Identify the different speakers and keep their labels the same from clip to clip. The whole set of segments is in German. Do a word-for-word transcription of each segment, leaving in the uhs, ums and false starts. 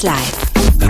Speaker 1: eins Live.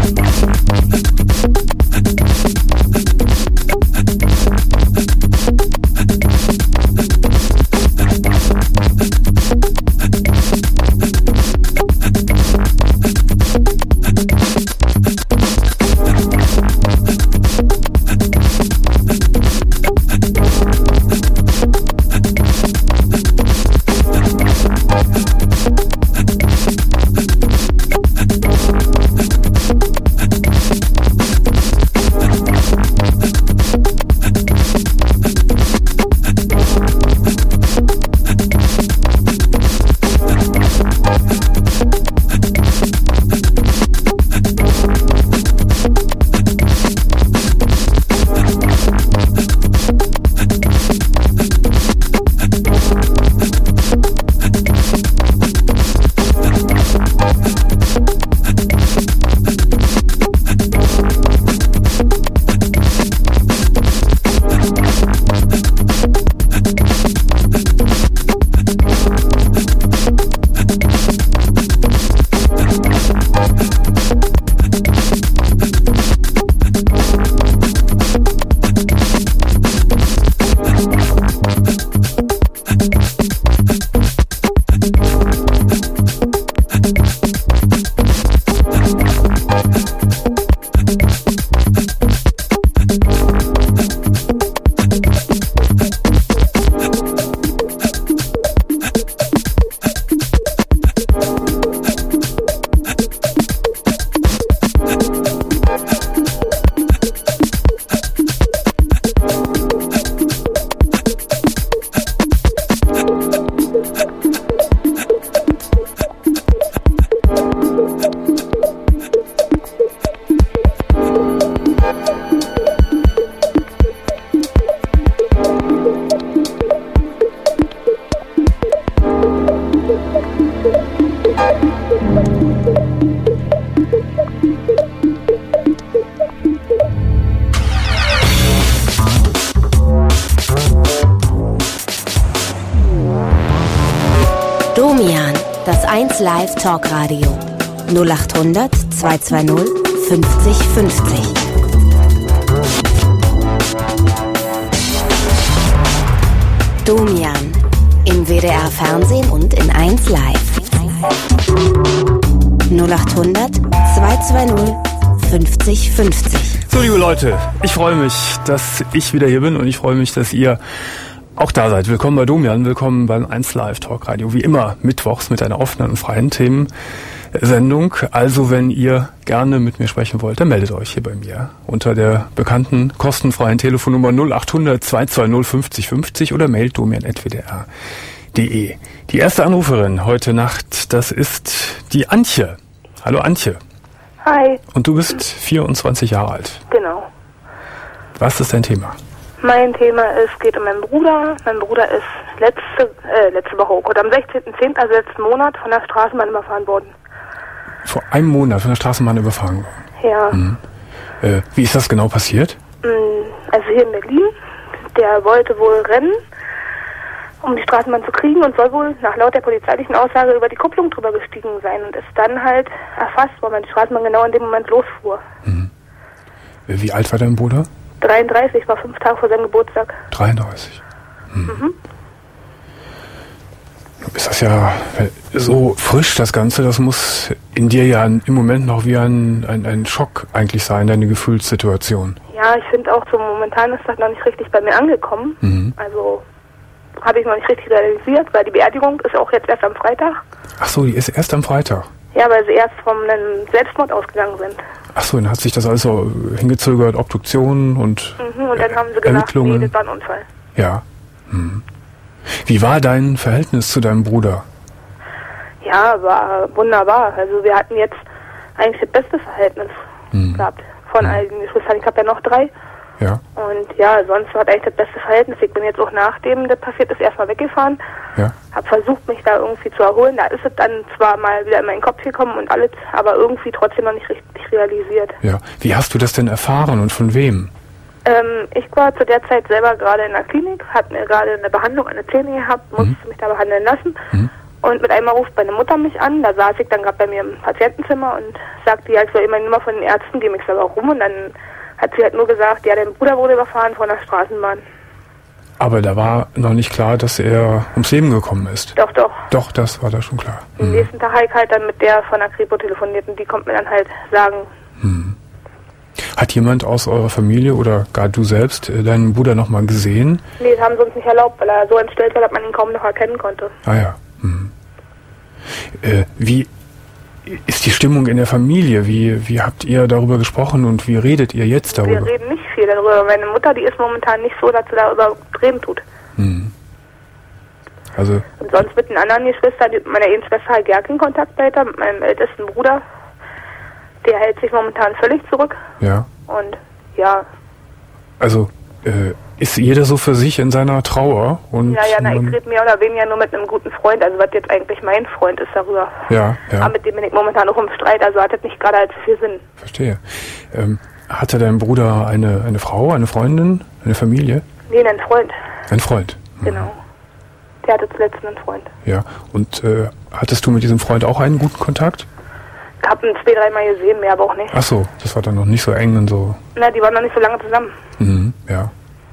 Speaker 2: Domian, das eins Live Talkradio. null acht hundert zweihundertzweißig fünfzig fünfzig. Domian, im W D R Fernsehen und in eins Live. null acht hundert zweihundertzweißig fünfzig fünfzig.
Speaker 3: So, liebe Leute, ich freue mich, dass ich wieder hier bin und ich freue mich, dass ihr auch da seid. Willkommen bei Domian, willkommen beim eins Live Talkradio. Wie immer mittwochs mit einer offenen und freien Themensendung. Also wenn ihr gerne mit mir sprechen wollt, dann meldet euch hier bei mir unter der bekannten kostenfreien Telefonnummer null acht hundert zweihundertzweißig fünfzig fünfzig oder mailt domian at w d r punkt d e. Die erste Anruferin heute Nacht, das ist die Antje. Hallo Antje.
Speaker 4: Hi.
Speaker 3: Und du bist vierundzwanzig Jahre alt.
Speaker 4: Genau.
Speaker 3: Was ist dein Thema?
Speaker 4: Mein Thema ist, geht um meinen Bruder. Mein Bruder ist letzte, äh, letzte Woche, oh Gott, am sechzehnten zehnten, also letzten Monat, von der Straßenbahn überfahren worden.
Speaker 3: Vor einem Monat von der Straßenbahn überfahren worden?
Speaker 4: Ja.
Speaker 3: Mhm. Äh, wie ist das genau passiert?
Speaker 4: Also hier in Berlin. Der wollte wohl rennen, um die Straßenbahn zu kriegen und soll wohl nach laut der polizeilichen Aussage über die Kupplung drüber gestiegen sein und ist dann halt erfasst worden, weil die Straßenbahn genau in dem Moment losfuhr.
Speaker 3: Mhm. Wie alt war dein Bruder?
Speaker 4: dreiunddreißig, war fünf Tage vor seinem Geburtstag.
Speaker 3: dreiunddreißig. Hm.
Speaker 4: Mhm.
Speaker 3: Ist das ja so frisch, das Ganze, das muss in dir ja im Moment noch wie ein, ein, ein Schock eigentlich sein, deine Gefühlssituation.
Speaker 4: Ja, ich finde auch so momentan ist das noch nicht richtig bei mir angekommen.
Speaker 3: Mhm.
Speaker 4: Also habe ich noch nicht richtig realisiert, weil die Beerdigung ist auch jetzt erst am Freitag.
Speaker 3: Ach so, die ist erst am Freitag?
Speaker 4: Ja, weil sie erst vom einem Selbstmord ausgegangen sind.
Speaker 3: Ach so, dann hat sich das alles so hingezögert, Obduktionen und
Speaker 4: Mhm, und dann haben sie gesagt,
Speaker 3: Ermittlungen.
Speaker 4: nee, das war ein Unfall.
Speaker 3: Ja. Mhm. Wie war dein Verhältnis zu deinem Bruder?
Speaker 4: Ja, war wunderbar. Also wir hatten jetzt eigentlich das beste Verhältnis
Speaker 3: Mhm.
Speaker 4: gehabt von
Speaker 3: Mhm.
Speaker 4: all den Geschwistern. Ich habe ja noch drei.
Speaker 3: Ja.
Speaker 4: Und ja, sonst war eigentlich das beste Verhältnis. Ich bin jetzt auch nachdem das passiert ist erstmal weggefahren.
Speaker 3: Ja.
Speaker 4: Hab versucht, mich da irgendwie zu erholen. Da ist es dann zwar mal wieder in meinen Kopf gekommen und alles, aber irgendwie trotzdem noch nicht richtig realisiert.
Speaker 3: Ja. Wie hast du das denn erfahren und von wem?
Speaker 4: Ähm, ich war zu der Zeit selber gerade in der Klinik, hatte mir gerade eine Behandlung an den Zähnen gehabt, musste
Speaker 3: Mhm.
Speaker 4: mich da behandeln lassen.
Speaker 3: Mhm.
Speaker 4: Und mit einmal ruft meine Mutter mich an, da saß ich dann gerade bei mir im Patientenzimmer und sagte, ja, ich soll immer nur von den Ärzten geben, ich sage, warum? Und dann hat sie halt nur gesagt, ja, dein Bruder wurde überfahren von der Straßenbahn.
Speaker 3: Aber da war noch nicht klar, dass er ums Leben gekommen ist.
Speaker 4: Doch, doch.
Speaker 3: Doch, das war da schon klar.
Speaker 4: Am
Speaker 3: Hm.
Speaker 4: nächsten Tag habe ich halt dann mit der von der Kripo telefoniert und die kommt mir dann halt sagen.
Speaker 3: Hm. Hat jemand aus eurer Familie oder gar du selbst äh, deinen Bruder noch mal gesehen?
Speaker 4: Nee, das haben sie uns nicht erlaubt, weil er so entstellt war, dass man ihn kaum noch erkennen konnte.
Speaker 3: Ah ja. Hm. Äh, wie ist die Stimmung in der Familie? Wie, wie habt ihr darüber gesprochen und wie redet ihr jetzt darüber?
Speaker 4: Wir reden nicht viel darüber. Meine Mutter, die ist momentan nicht so, dass sie darüber reden tut.
Speaker 3: Hm. Also.
Speaker 4: Und sonst mit den anderen Geschwistern, mit meiner einen Schwester hat gar keinen Kontakt weiter, mit meinem ältesten Bruder, der hält sich momentan völlig zurück.
Speaker 3: Ja.
Speaker 4: Und ja.
Speaker 3: Also äh, ist jeder so für sich in seiner Trauer? Und
Speaker 4: ja, ja, na, ich rede mehr oder weniger nur mit einem guten Freund, also was jetzt eigentlich mein Freund ist darüber.
Speaker 3: Ja, ja.
Speaker 4: Aber mit dem bin ich momentan auch im Streit, also hat das nicht gerade allzu viel Sinn.
Speaker 3: Verstehe. Ähm, hatte dein Bruder eine, eine Frau, eine Freundin, eine Familie?
Speaker 4: Nee, ein Freund.
Speaker 3: Ein Freund. Mhm.
Speaker 4: Genau. Der hatte zuletzt einen Freund.
Speaker 3: Ja, und äh, hattest du mit diesem Freund auch einen guten Kontakt?
Speaker 4: Ich hab ihn zwei, dreimal gesehen, mehr aber auch nicht.
Speaker 3: Ach so, das war dann noch nicht so eng und so.
Speaker 4: Na, die waren noch nicht so lange zusammen.
Speaker 3: Mhm, ja.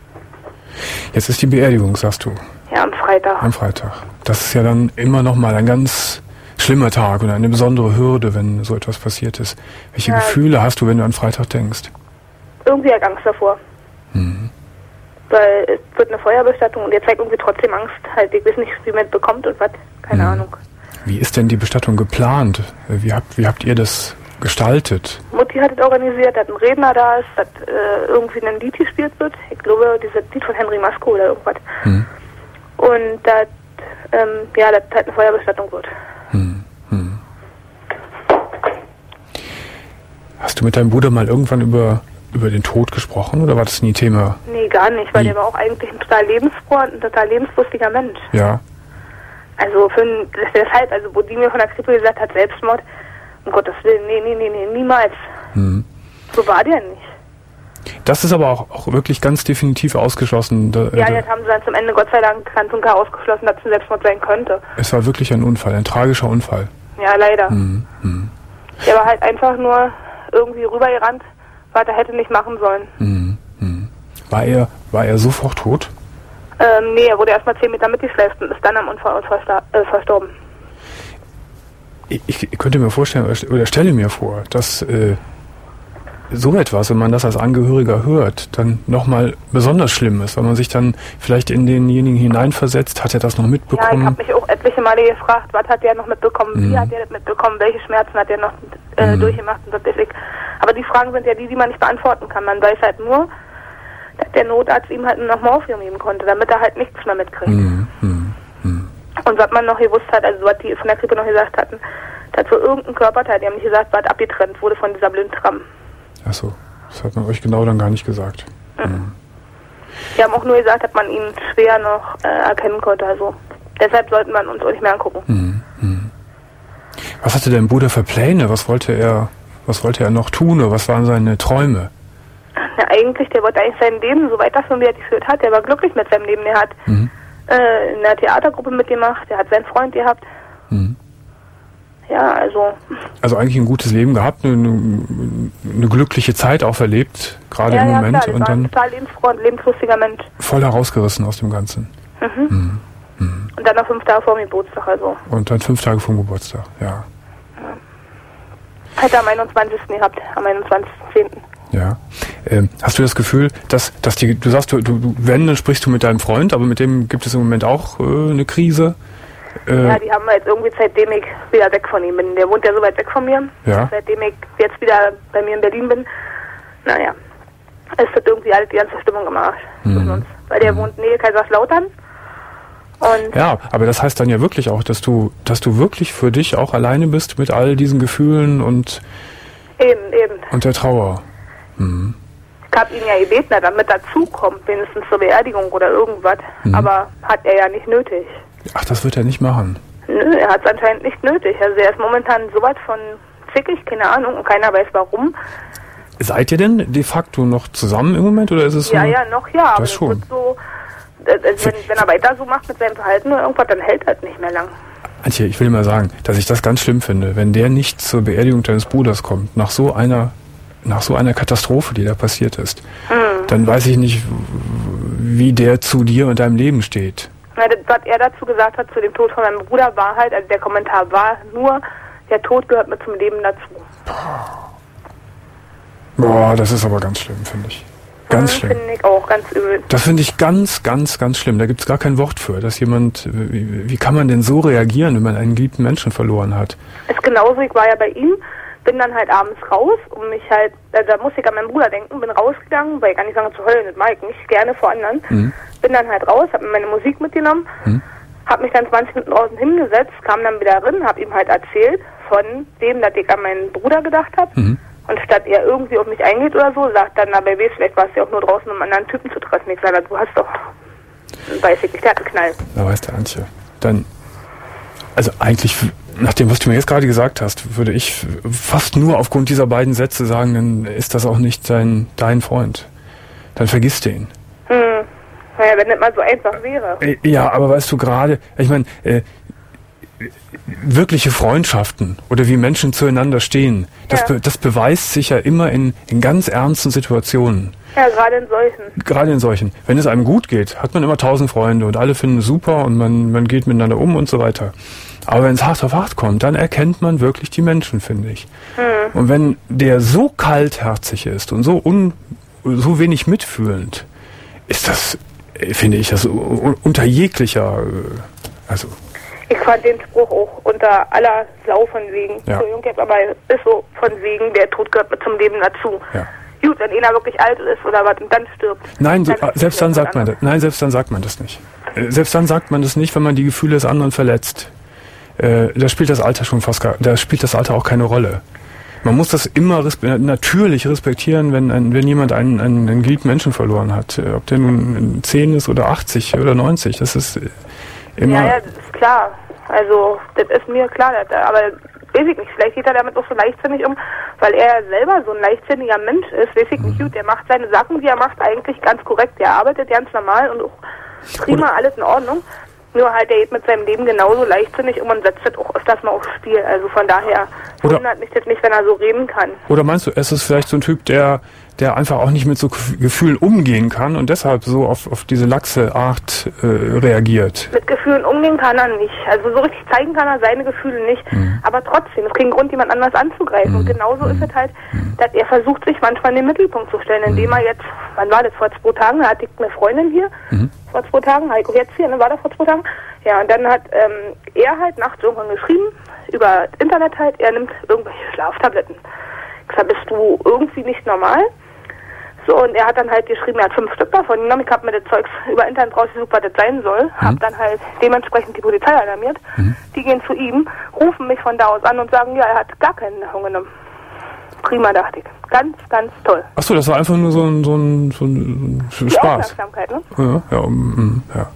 Speaker 3: Jetzt ist die Beerdigung, sagst du?
Speaker 4: Ja, am Freitag.
Speaker 3: Am Freitag. Das ist ja dann immer noch mal ein ganz schlimmer Tag und eine besondere Hürde, wenn so etwas passiert ist. Welche
Speaker 4: ja.
Speaker 3: Gefühle hast du, wenn du an Freitag denkst?
Speaker 4: Irgendwie halt Angst davor.
Speaker 3: Mhm.
Speaker 4: Weil es wird eine Feuerbestattung und ihr zeigt irgendwie trotzdem Angst. Halt, ich weiß nicht, wie man es bekommt und was. Keine
Speaker 3: mhm.
Speaker 4: Ahnung.
Speaker 3: Wie ist denn die Bestattung geplant? Wie habt, wie habt ihr das gestaltet?
Speaker 4: Mutti hat es organisiert, dass ein Redner da ist, dass äh, irgendwie ein Lied gespielt wird. Ich glaube, dieses Lied von Henry Masko oder irgendwas.
Speaker 3: Hm.
Speaker 4: Und dass, ähm, ja, dass halt eine Feuerbestattung wird.
Speaker 3: Hm. Hm. Hast du mit deinem Bruder mal irgendwann über, über den Tod gesprochen oder war das nie Thema?
Speaker 4: Nee, gar nicht, weil
Speaker 3: nie.
Speaker 4: der war auch eigentlich ein total lebensfroher und ein total lebenslustiger Mensch.
Speaker 3: Ja.
Speaker 4: Also für ein, deshalb, also wo die mir von der Kripo gesagt hat, Selbstmord, um Gottes Willen, nee, nee, nee, nee, niemals.
Speaker 3: Hm.
Speaker 4: So war der nicht.
Speaker 3: Das ist aber auch, auch wirklich ganz definitiv ausgeschlossen. Da,
Speaker 4: ja,
Speaker 3: da,
Speaker 4: jetzt haben sie dann zum Ende Gott sei Dank ganz und gar ausgeschlossen, dass es ein Selbstmord sein könnte.
Speaker 3: Es war wirklich ein Unfall, ein tragischer Unfall.
Speaker 4: Ja, leider.
Speaker 3: Hm. Hm.
Speaker 4: Der war halt einfach nur irgendwie rübergerannt, was er hätte nicht machen sollen.
Speaker 3: Hm. Hm. War er, war er sofort tot?
Speaker 4: Ähm, nee, er wurde erstmal zehn Meter mitgeschleift und ist dann am Unfall verstar- äh, verstorben.
Speaker 3: Ich, ich könnte mir vorstellen, oder stelle mir vor, dass äh, so etwas, wenn man das als Angehöriger hört, dann nochmal besonders schlimm ist, weil man sich dann vielleicht in denjenigen hineinversetzt. Hat er das noch mitbekommen?
Speaker 4: Ja, ich habe mich auch etliche Male gefragt, was hat der noch mitbekommen,
Speaker 3: mhm.
Speaker 4: wie hat der das mitbekommen, welche Schmerzen hat der noch äh, mhm. durchgemacht und so. Aber die Fragen sind ja die, die man nicht beantworten kann. Man weiß halt nur, dass der Notarzt ihm halt noch Morphium geben konnte, damit er halt nichts mehr mitkriegt.
Speaker 3: Mhm. Mhm.
Speaker 4: Und was man noch gewusst hat, also was die von der Kripo noch gesagt hatten, dass für irgendein Körperteil, die haben nicht gesagt, was abgetrennt wurde von dieser Blindtram.
Speaker 3: Ach so, das hat man euch genau dann gar nicht gesagt.
Speaker 4: Mhm.
Speaker 3: Mhm.
Speaker 4: Die haben auch nur gesagt, dass man ihn schwer noch äh, erkennen konnte, also deshalb sollten wir uns auch nicht mehr angucken.
Speaker 3: Mhm. Mhm. Was hatte dein Bruder für Pläne? Was wollte er, was wollte er noch tun oder was waren seine Träume?
Speaker 4: Ja, eigentlich, der wollte eigentlich sein Leben so weiterführen, wie er geführt hat. Der war glücklich mit seinem Leben. Er hat
Speaker 3: mhm.
Speaker 4: äh, in einer Theatergruppe mitgemacht, er hat seinen Freund gehabt.
Speaker 3: Mhm.
Speaker 4: Ja, also...
Speaker 3: Also eigentlich ein gutes Leben gehabt, eine, eine glückliche Zeit auch verlebt, gerade
Speaker 4: ja,
Speaker 3: im
Speaker 4: ja,
Speaker 3: Moment.
Speaker 4: Klar,
Speaker 3: und dann
Speaker 4: ein total lebensfroh und lebenslustiger Mensch.
Speaker 3: Voll herausgerissen aus dem Ganzen.
Speaker 4: Mhm.
Speaker 3: Mhm. Mhm.
Speaker 4: Und dann noch fünf Tage vor dem Geburtstag, also.
Speaker 3: Und dann fünf Tage vor dem Geburtstag, ja.
Speaker 4: ja. Hat er am einundzwanzigsten gehabt, am einundzwanzigsten zehnten
Speaker 3: Ja. Ähm, hast du das Gefühl, dass, dass die, du sagst, du, du, wenn, dann sprichst du mit deinem Freund, aber mit dem gibt es im Moment auch äh, eine Krise? Äh,
Speaker 4: ja, die haben wir jetzt irgendwie, seitdem ich wieder weg von ihm bin. Der wohnt ja so weit weg von mir.
Speaker 3: Ja.
Speaker 4: Seitdem ich jetzt wieder bei mir in Berlin bin, naja, es hat irgendwie alles die ganze Stimmung gemacht zwischen
Speaker 3: Mhm.
Speaker 4: uns. Weil der
Speaker 3: Mhm.
Speaker 4: wohnt Nähe Kaiserslautern. Und
Speaker 3: ja, aber das heißt dann ja wirklich auch, dass du, dass du wirklich für dich auch alleine bist mit all diesen Gefühlen und,
Speaker 4: eben, eben.
Speaker 3: und der Trauer. Mhm.
Speaker 4: Ich habe ihn ja gebeten, damit er dazukommt, wenigstens zur Beerdigung oder irgendwas.
Speaker 3: Mhm.
Speaker 4: Aber hat er ja nicht nötig.
Speaker 3: Ach, das wird er nicht machen.
Speaker 4: Nö, er hat es anscheinend nicht nötig. Also er ist momentan so weit von zickig, keine Ahnung, und keiner weiß warum.
Speaker 3: Seid ihr denn de facto noch zusammen im Moment oder ist es so?
Speaker 4: Ja, ja, noch ja, aber
Speaker 3: das
Speaker 4: es
Speaker 3: schon.
Speaker 4: wird so, äh, also wenn, wenn er weiter so macht mit seinem Verhalten oder irgendwas, dann hält er halt nicht mehr lang.
Speaker 3: Antje, ich will mal sagen, dass ich das ganz schlimm finde, wenn der nicht zur Beerdigung deines Bruders kommt, nach so einer, nach so einer Katastrophe, die da passiert ist, mhm. dann weiß ich nicht, wie der zu dir und deinem Leben steht.
Speaker 4: Na, das, was er dazu gesagt hat, zu dem Tod von meinem Bruder, war halt, also der Kommentar war nur, der Tod gehört mir zum Leben dazu.
Speaker 3: Boah, das ist aber ganz schlimm, finde ich. Ganz mhm, schlimm.
Speaker 4: Finde ich auch, ganz übel.
Speaker 3: Das finde ich ganz, ganz, ganz schlimm. Da gibt es gar kein Wort für, dass jemand, wie, wie kann man denn so reagieren, wenn man einen geliebten Menschen verloren hat?
Speaker 4: Ist genauso, ich war ja bei ihm, bin dann halt abends raus, um mich halt, da, da muss ich an meinen Bruder denken, bin rausgegangen, weil ich gar nicht lange zu heulen, das mag ich nicht, gerne vor anderen. Mhm. Bin dann halt raus, hab mir meine Musik mitgenommen, mhm. hab mich dann zwanzig Minuten draußen hingesetzt, kam dann wieder rein, hab ihm halt erzählt von dem, dass ich an meinen Bruder gedacht habe. Mhm. Und statt er irgendwie auf mich eingeht oder so, sagt dann, na, bei W, vielleicht warst du ja auch nur draußen, um einen anderen Typen zu treffen. Ich sage, du hast doch, weiß ich nicht, der hat einen Knall.
Speaker 3: Da weiß der Antje. Dann, also eigentlich, nach dem, was du mir jetzt gerade gesagt hast, würde ich fast nur aufgrund dieser beiden Sätze sagen, dann ist das auch nicht dein, dein Freund. Dann vergiss den.
Speaker 4: Hm. Naja, wenn das mal so einfach wäre.
Speaker 3: Ja, aber weißt du gerade, ich meine, äh, wirkliche Freundschaften oder wie Menschen zueinander stehen, das, ja. be, das beweist sich ja immer in, in ganz ernsten Situationen.
Speaker 4: Ja, gerade in solchen.
Speaker 3: Gerade in solchen. Wenn es einem gut geht, hat man immer tausend Freunde und alle finden es super und man, man geht miteinander um und so weiter. Aber wenn es hart auf hart kommt, dann erkennt man wirklich die Menschen, finde ich. Hm. Und wenn der so kaltherzig ist und so, un, so wenig mitfühlend, ist das, finde ich, das unter jeglicher, also...
Speaker 4: Ich fand den Spruch auch unter aller Sau von wegen. Ja. Entschuldigung jetzt, aber ist so von wegen, der Tod gehört mit zum Leben dazu. Ja. Gut, wenn einer wirklich alt ist oder was und dann stirbt.
Speaker 3: Nein, so,
Speaker 4: dann
Speaker 3: selbst dann sagt man das. Nein, selbst dann sagt man das nicht. Äh, selbst dann sagt man das nicht, wenn man die Gefühle des anderen verletzt. Äh, da spielt das Alter schon fast gar, da spielt das Alter auch keine Rolle. Man muss das immer respe- natürlich respektieren, wenn ein, wenn jemand einen, einen, einen geliebten Menschen verloren hat. Ob der nun zehn ist oder achtzig oder neunzig, das ist immer...
Speaker 4: Ja, ja, das ist klar. Also, das ist mir klar, das, aber weiß ich nicht, vielleicht geht er damit auch so leichtsinnig um, weil er selber so ein leichtsinniger Mensch ist, weiß ich nicht, gut, der macht seine Sachen, die er macht, eigentlich ganz korrekt, der arbeitet ganz normal und auch prima, oder alles in Ordnung, nur halt, der geht mit seinem Leben genauso leichtsinnig um und setzt das auch öfters mal aufs Spiel, also von daher wundert mich das nicht, wenn er so reden kann.
Speaker 3: Oder meinst du, es ist vielleicht so ein Typ, der der einfach auch nicht mit so Gefühlen umgehen kann und deshalb so auf, auf diese laxe Art äh, reagiert?
Speaker 4: Mit Gefühlen umgehen kann er nicht. Also so richtig zeigen kann er seine Gefühle nicht. Mhm. Aber trotzdem, es ist kein Grund, jemand anders anzugreifen. Mhm. Und genauso mhm. ist es halt, dass er versucht, sich manchmal in den Mittelpunkt zu stellen, indem er jetzt, wann war das, vor zwei Tagen, da hatte ich eine Freundin hier, mhm. vor zwei Tagen, Heiko jetzt hier, ne, war das vor zwei Tagen? Ja, und dann hat ähm, er halt nachts irgendwann geschrieben, über Internet halt, er nimmt irgendwelche Schlaftabletten. Ich sag, bist du irgendwie nicht normal? So, und er hat dann halt geschrieben, er hat fünf Stück davon genommen. Ich habe mir das Zeugs über Internet rausgesucht, was das sein soll. Mhm. Habe dann halt dementsprechend die Polizei alarmiert. Mhm. Die gehen zu ihm, rufen mich von da aus an und sagen, ja, er hat gar keinen davon genommen. Prima, dachte ich. Ganz, ganz toll.
Speaker 3: Achso, das war einfach nur so ein, so ein, so ein
Speaker 4: die
Speaker 3: Spaß.
Speaker 4: Aufmerksamkeit, ne?
Speaker 3: Ja, ja, um, ja.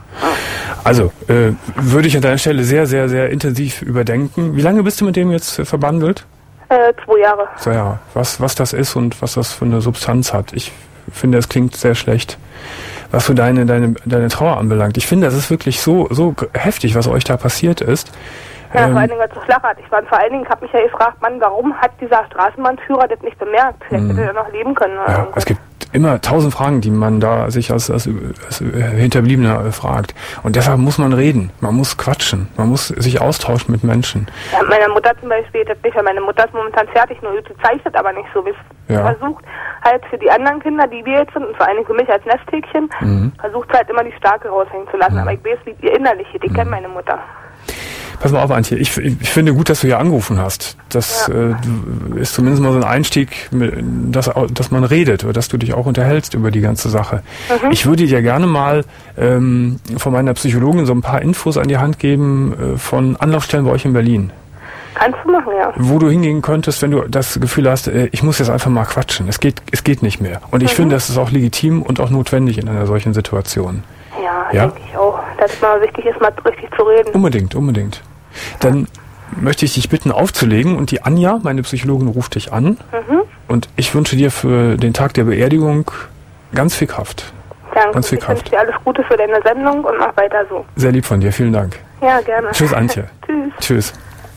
Speaker 3: Also, äh, würde ich an deiner Stelle sehr, sehr, sehr intensiv überdenken. Wie lange bist du mit dem jetzt äh, verbandelt?
Speaker 4: Äh, zwei Jahre.
Speaker 3: Zwei Jahre. Was, was das ist und was das für eine Substanz hat. Ich finde, es klingt sehr schlecht, was für deine, deine, deine Trauer anbelangt. Ich finde, das ist wirklich so, so heftig, was euch da passiert ist.
Speaker 4: Ja, ähm, vor allen Dingen, weil es so flach hat. Ich war vor allen Dingen, habe mich ja gefragt, Mann, warum hat dieser Straßenbahnführer das nicht bemerkt? Vielleicht hätte er noch leben können. Oder
Speaker 3: ja, es gibt immer tausend Fragen, die man da sich als, als, als Hinterbliebener fragt. Und deshalb muss man reden. Man muss quatschen. Man muss sich austauschen mit Menschen.
Speaker 4: Ja, meine Mutter zum Beispiel das nicht, weil meine Mutter ist momentan fertig, nur sie zeichnet aber nicht so, wie es ja. versucht. Halt für die anderen Kinder, die wir jetzt sind, und vor allen Dingen für mich als Nesthäkchen, mhm. versucht halt immer die Starke raushängen zu lassen. Mhm. Aber ich weiß, wie ihr innerlich hier, die mhm. kennt meine Mutter.
Speaker 3: Pass mal auf, Antje, ich, ich finde gut, dass du hier angerufen hast. Das ja. äh, ist zumindest mal so ein Einstieg, dass, dass man redet oder dass du dich auch unterhältst über die ganze Sache. Mhm. Ich würde dir gerne mal ähm, von meiner Psychologin so ein paar Infos an die Hand geben äh, von Anlaufstellen bei euch in Berlin.
Speaker 4: Kannst du machen, ja.
Speaker 3: Wo du hingehen könntest, wenn du das Gefühl hast, äh, ich muss jetzt einfach mal quatschen. Es geht, es geht nicht mehr. Und ich mhm. finde, das ist auch legitim und auch notwendig in einer solchen Situation.
Speaker 4: Ja, ja? denke ich auch. Dass es mal wichtig ist, mal richtig zu reden.
Speaker 3: Unbedingt, unbedingt. Dann möchte ich dich bitten, aufzulegen und die Anja, meine Psychologin, ruft dich an. Mhm. Und ich wünsche dir für den Tag der Beerdigung ganz viel Kraft.
Speaker 4: Danke.
Speaker 3: Ganz viel
Speaker 4: ich
Speaker 3: Kraft.
Speaker 4: wünsche dir alles Gute für deine Sendung und mach weiter so.
Speaker 3: Sehr lieb von dir, vielen Dank.
Speaker 4: Ja, gerne.
Speaker 3: Tschüss, Antje.
Speaker 4: Tschüss.
Speaker 3: Tschüss.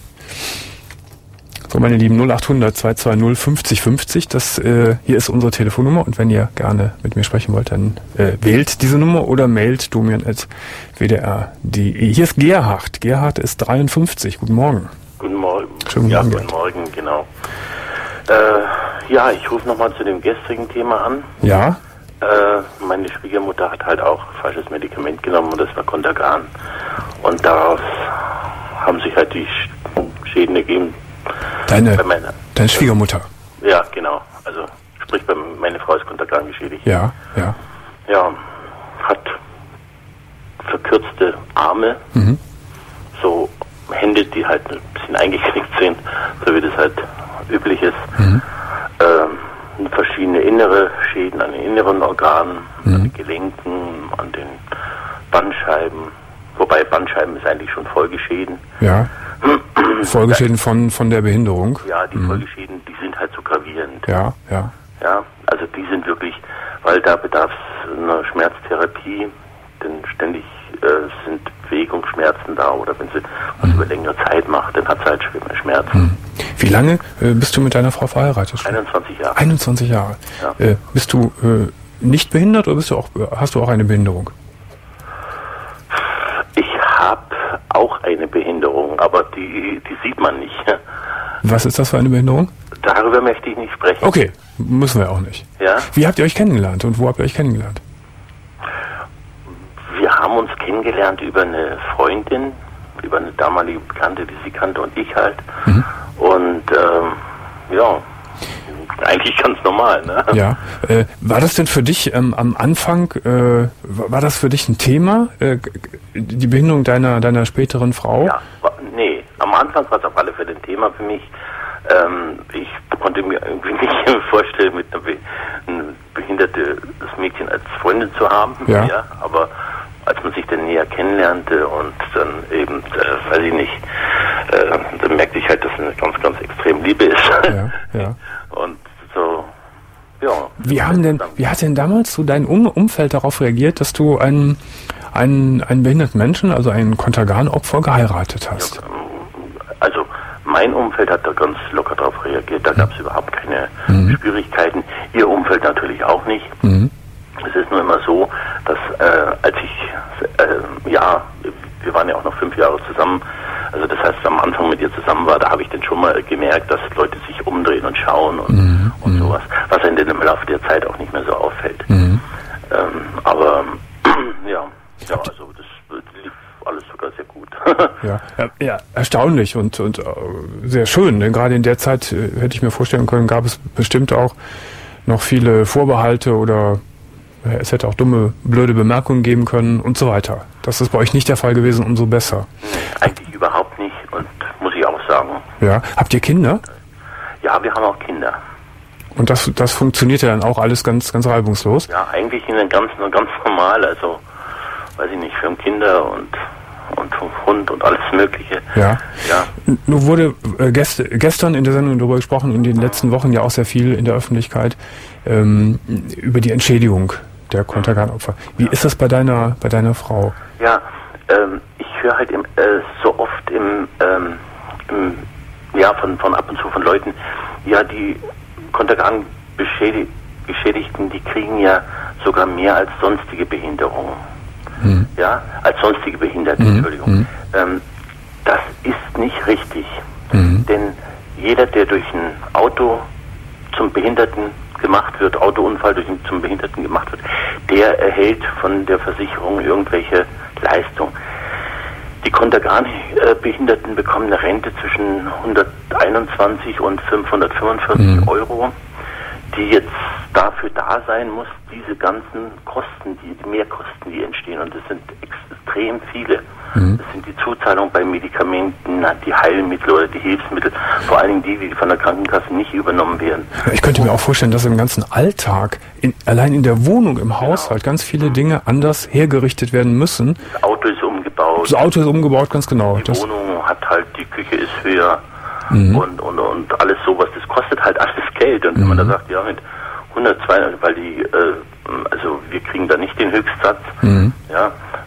Speaker 3: So, meine Lieben, null achthundert zweihundertzweißig fünfzig fünfzig, das äh, hier ist unsere Telefonnummer und wenn ihr gerne mit mir sprechen wollt, dann äh, wählt diese Nummer oder mailt domian at w d r punkt d e. Hier ist Gerhard. Gerhard ist dreiundfünfzig. Guten Morgen.
Speaker 1: Guten Morgen.
Speaker 3: Schönen
Speaker 1: ja,
Speaker 3: Morgen.
Speaker 1: Guten Morgen, genau. Äh, ja, ich rufe nochmal zu dem gestrigen Thema an.
Speaker 3: Ja?
Speaker 1: Äh, meine Schwiegermutter hat halt auch falsches Medikament genommen und das war Contergan. Und daraus haben sich halt die Schäden ergeben.
Speaker 3: Deine,
Speaker 1: bei meiner,
Speaker 3: deine Schwiegermutter?
Speaker 1: Ja, genau. Also, sprich, bei meine Frau ist Contergan geschädigt.
Speaker 3: Ja, ja.
Speaker 1: Ja, hat verkürzte Arme,
Speaker 3: Mhm.
Speaker 1: so Hände, die halt ein bisschen eingeknickt sind, so wie das halt üblich ist.
Speaker 3: Mhm.
Speaker 1: Ähm, verschiedene innere Schäden an den inneren Organen,
Speaker 3: Mhm.
Speaker 1: an den Gelenken, an den Bandscheiben. Wobei Bandscheiben ist eigentlich schon Folgeschäden.
Speaker 3: Ja. Folgeschäden von, von der Behinderung?
Speaker 1: Ja, die
Speaker 3: Mhm.
Speaker 1: Folgeschäden, die sind halt so gravierend.
Speaker 3: Ja, ja.
Speaker 1: Ja, also die sind wirklich, weil da bedarf es einer Schmerztherapie, denn ständig äh, sind Bewegungsschmerzen da oder wenn sie was über längere Zeit macht, dann hat sie halt Schmerzen.
Speaker 3: Mhm. Wie lange äh, bist du mit deiner Frau verheiratet?
Speaker 1: einundzwanzig Jahre.
Speaker 3: einundzwanzig Jahre.
Speaker 1: Ja.
Speaker 3: Äh, bist du äh, nicht behindert oder bist du auch, hast du auch eine Behinderung?
Speaker 1: Ich habe auch eine Behinderung, aber die, die sieht man nicht.
Speaker 3: Was ist das für eine Behinderung?
Speaker 1: Darüber möchte ich nicht sprechen.
Speaker 3: Okay, müssen wir auch nicht.
Speaker 1: Ja?
Speaker 3: Wie habt ihr euch kennengelernt und wo habt ihr euch kennengelernt?
Speaker 1: Wir haben uns kennengelernt über eine Freundin, über eine damalige Bekannte, die sie kannte und ich halt.
Speaker 3: Mhm.
Speaker 1: Und ähm, ja, eigentlich ganz normal, ne?
Speaker 3: Ja. Äh, war das denn für dich ähm, am Anfang, äh, war, war das für dich ein Thema, äh, die Behinderung deiner, deiner späteren Frau?
Speaker 1: Ja, wa- nee, am Anfang war es auf alle Fälle ein Thema für mich. Ähm, ich konnte mir irgendwie nicht vorstellen, mit einer Be ein behindertes Mädchen als Freundin zu haben.
Speaker 3: Ja.
Speaker 1: Ja, aber als man sich dann näher kennenlernte und dann eben, äh, weiß ich nicht, äh, dann merkte ich halt, dass es eine ganz, ganz extrem Liebe ist.
Speaker 3: Ja, ja.
Speaker 1: Und so, ja.
Speaker 3: Wie haben denn, wie hat denn damals so dein um Umfeld darauf reagiert, dass du einen, einen, einen behinderten Menschen, also ein Contergan-Opfer, geheiratet hast?
Speaker 1: Ja, also mein Umfeld hat da ganz locker drauf reagiert, da gab es überhaupt keine
Speaker 3: Mhm.
Speaker 1: Schwierigkeiten. Ihr Umfeld natürlich auch nicht.
Speaker 3: Mhm.
Speaker 1: Es ist nur immer so, dass äh, als ich, äh, ja, wir waren ja auch noch fünf Jahre zusammen, also das heißt, am Anfang mit ihr zusammen war, da habe ich dann schon mal gemerkt, dass Leute sich umdrehen und schauen und,
Speaker 3: Mhm.
Speaker 1: und sowas, was einem dann im Laufe der Zeit auch nicht mehr so auffällt.
Speaker 3: Mhm.
Speaker 1: Ähm, aber ja, ja, also das lief alles sogar sehr gut.
Speaker 3: Ja, ja, ja, erstaunlich und, und äh, sehr schön, denn gerade in der Zeit, äh, hätte ich mir vorstellen können, gab es bestimmt auch noch viele Vorbehalte oder äh, es hätte auch dumme, blöde Bemerkungen geben können und so weiter. Das ist bei euch nicht der Fall gewesen, umso besser.
Speaker 1: Eigentlich überhaupt nicht und muss ich auch sagen.
Speaker 3: Ja, habt ihr Kinder?
Speaker 1: Ja, wir haben auch Kinder.
Speaker 3: Und das, das funktioniert ja dann auch alles ganz, ganz reibungslos?
Speaker 1: Ja, eigentlich in einem ganz, ganz normal, also weiß ich nicht, wir haben Kinder und und Hund und alles Mögliche.
Speaker 3: Ja.
Speaker 1: Ja.
Speaker 3: Nun wurde äh, gest gestern in der Sendung darüber gesprochen und in den letzten Wochen ja auch sehr viel in der Öffentlichkeit ähm, über die Entschädigung der Contergan-Opfer. Wie ist das bei deiner, bei deiner Frau?
Speaker 1: Ja, ähm, ich höre halt im, äh, so oft im, ähm, im, ja, von, von ab und zu von Leuten, ja, die Contergan-Geschädigten, die kriegen ja sogar mehr als sonstige Behinderungen.
Speaker 3: Hm.
Speaker 1: Ja, als sonstige Behinderte,
Speaker 3: Mhm.
Speaker 1: Entschuldigung.
Speaker 3: Mhm.
Speaker 1: Ähm, das ist nicht richtig.
Speaker 3: Mhm.
Speaker 1: Denn jeder, der durch ein Auto zum Behinderten gemacht wird, Autounfall durch ihn zum Behinderten gemacht wird, der erhält von der Versicherung irgendwelche Leistungen. Die Contergan-Behinderten bekommen eine Rente zwischen hunderteinundzwanzig und fünfhundertfünfundvierzig
Speaker 3: Mhm.
Speaker 1: Euro, die jetzt dafür da sein muss, diese ganzen Kosten, die, die Mehrkosten, die entstehen, und das sind extrem viele.
Speaker 3: Mhm.
Speaker 1: Das sind die Zuzahlungen bei Medikamenten, die Heilmittel oder die Hilfsmittel, vor allen Dingen die, die von der Krankenkasse nicht übernommen werden.
Speaker 3: Ich könnte mir auch vorstellen, dass im ganzen Alltag, in, allein in der Wohnung, im Haushalt, ganz viele Dinge anders hergerichtet werden müssen.
Speaker 1: Das Auto ist umgebaut.
Speaker 3: Das Auto ist umgebaut, ganz genau.
Speaker 1: Die
Speaker 3: Das,
Speaker 1: Wohnung hat halt, die Küche ist höher.
Speaker 3: Mhm.
Speaker 1: Und, und, und alles sowas, das kostet halt alles Geld. Und wenn man da
Speaker 3: Mhm.
Speaker 1: sagt, ja, mit hundert, zweihundert, weil die, äh, also wir kriegen da nicht den Höchstsatz,
Speaker 3: Mhm.
Speaker 1: ja,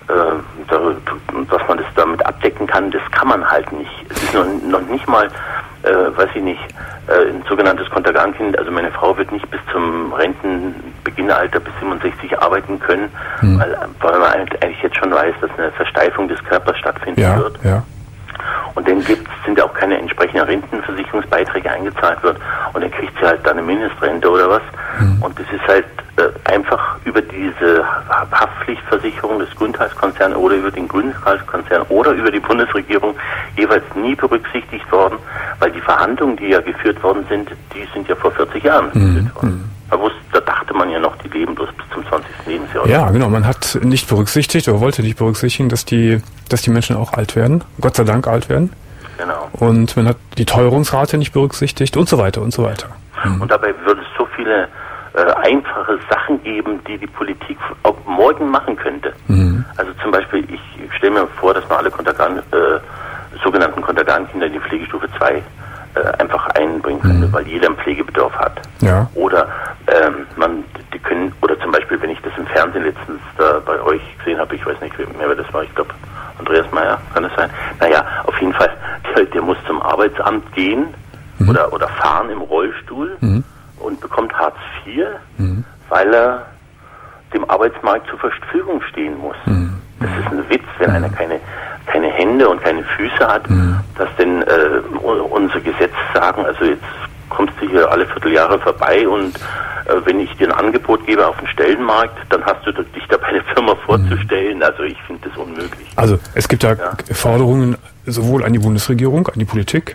Speaker 1: äh, da, was man das damit abdecken kann, das kann man halt nicht. Es ist noch, noch nicht mal, äh, weiß ich nicht, äh, ein sogenanntes Kontergankind. Also meine Frau wird nicht bis zum Rentenbeginnalter bis siebenundsechzig arbeiten können, hm. weil, weil man eigentlich jetzt schon weiß, dass eine Versteifung des Körpers stattfinden
Speaker 3: ja,
Speaker 1: wird.
Speaker 3: Ja.
Speaker 1: Und dann gibt's, sind ja auch keine entsprechenden Rentenversicherungsbeiträge eingezahlt wird. Und dann kriegt sie halt da eine Mindestrente oder was. Mhm. Und das ist halt äh, einfach über diese Haftpflichtversicherung des Grünheitskonzerns oder über den Grünheitskonzern oder über die Bundesregierung jeweils nie berücksichtigt worden, weil die Verhandlungen, die ja geführt worden sind, die sind ja vor vierzig Jahren
Speaker 3: mhm.
Speaker 1: geführt worden. Da, wusste, da dachte man ja noch, die leben bloß bis zum zwanzigsten Lebensjahr.
Speaker 3: Ja, genau. Man hat nicht berücksichtigt oder wollte nicht berücksichtigen, dass die, dass die Menschen auch alt werden. Gott sei Dank alt werden.
Speaker 1: Genau.
Speaker 3: Und man hat die Teuerungsrate nicht berücksichtigt und so weiter und so weiter.
Speaker 1: Mhm. Und dabei würde es so viele äh, einfache Sachen geben, die die Politik auch morgen machen könnte. Mhm. Also zum Beispiel, ich stelle mir vor, dass man alle Kontergan, äh, sogenannten Kontergankinder in die Pflegestufe zwei äh, einfach einbringen könnte, mhm. weil jeder einen Pflegebedarf hat.
Speaker 3: Ja.
Speaker 1: Oder ähm, man, die können, oder zum Beispiel, wenn ich das im Fernsehen letztens da bei euch gesehen habe, ich weiß nicht mehr, wer das war, ich glaube Andreas Meyer, kann das sein? Naja, auf jeden Fall, der, der muss zum Arbeitsamt gehen mhm. oder, oder fahren im Rollstuhl mhm. und bekommt Hartz vier, mhm. weil er dem Arbeitsmarkt zur Verfügung stehen muss. Mhm. Das ist ein Witz, wenn mhm. einer keine, keine Hände und keine Füße hat, mhm. dass denn äh, unsere Gesetze sagen, also jetzt kommst du hier alle Vierteljahre vorbei und äh, wenn ich dir ein Angebot gebe auf den Stellenmarkt, dann hast du dich da bei einer Firma vorzustellen. Mhm. Also ich finde das unmöglich.
Speaker 3: Also es gibt da
Speaker 1: ja.
Speaker 3: Forderungen sowohl an die Bundesregierung, an die Politik,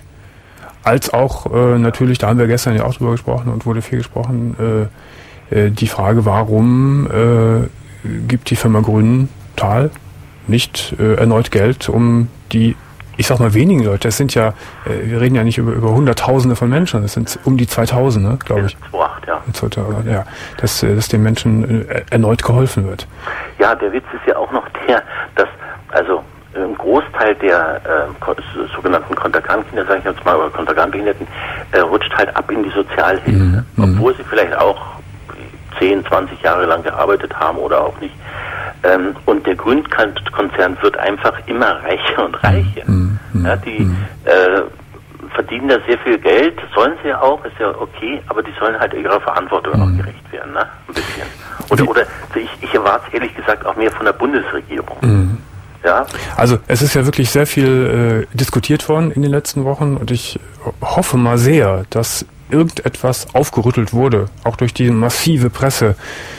Speaker 3: als auch äh, natürlich, da haben wir gestern ja auch drüber gesprochen und wurde viel gesprochen, äh, äh, die Frage, warum äh, gibt die Firma Grünenthal nicht äh, erneut Geld, um die, ich sag mal, wenigen Leute, es sind ja, äh, wir reden ja nicht über, über Hunderttausende von Menschen, es sind um die zweitausend, ne, glaube ich.
Speaker 1: zweitausendacht, ja.
Speaker 3: Ja, dass, dass den Menschen äh, erneut geholfen wird.
Speaker 1: Ja, der Witz ist ja auch noch der, dass, also, ein Großteil der äh, sogenannten Kontergankinder, sage ich jetzt mal, oder Konterganbehinderten, äh, rutscht halt ab in die Sozialhilfe. Mhm. Obwohl sie vielleicht auch zehn, zwanzig Jahre lang gearbeitet haben oder auch nicht. Ähm, und der Grünkonzern wird einfach immer reicher und reicher. Mhm. Ja, die mhm. äh, verdienen da sehr viel Geld, sollen sie ja auch, ist ja okay, aber die sollen halt ihrer Verantwortung mhm. auch gerecht werden, ne? Ein bisschen. Oder, oder ich, ich erwarte es ehrlich gesagt auch mehr von der Bundesregierung. Mhm. Ja.
Speaker 3: Also es ist ja wirklich sehr viel äh, diskutiert worden in den letzten Wochen und ich hoffe mal sehr, dass irgendetwas aufgerüttelt wurde, auch durch die massive Presse,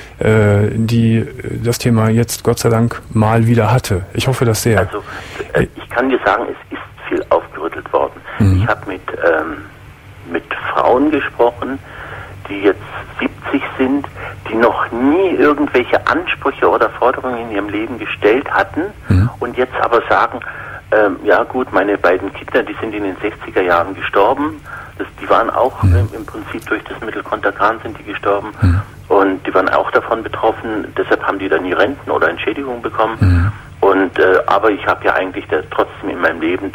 Speaker 3: äh, die das Thema jetzt Gott sei Dank mal wieder hatte. Ich hoffe das sehr.
Speaker 1: Also äh, ich kann dir sagen, es ist viel aufgerüttelt worden. Mhm. Ich habe mit, ähm, mit Frauen gesprochen, die jetzt siebzig sind, die noch nie irgendwelche Ansprüche oder Forderungen in ihrem Leben gestellt hatten mhm. und jetzt aber sagen, ähm, ja gut, meine beiden Kinder, die sind in den sechziger Jahren gestorben, das, die waren auch mhm. im, im Prinzip durch das Mittel Kontergan sind die gestorben mhm. und die waren auch davon betroffen, deshalb haben die dann nie Renten oder Entschädigungen bekommen. Mhm. Und äh, aber ich habe ja eigentlich da trotzdem in meinem Leben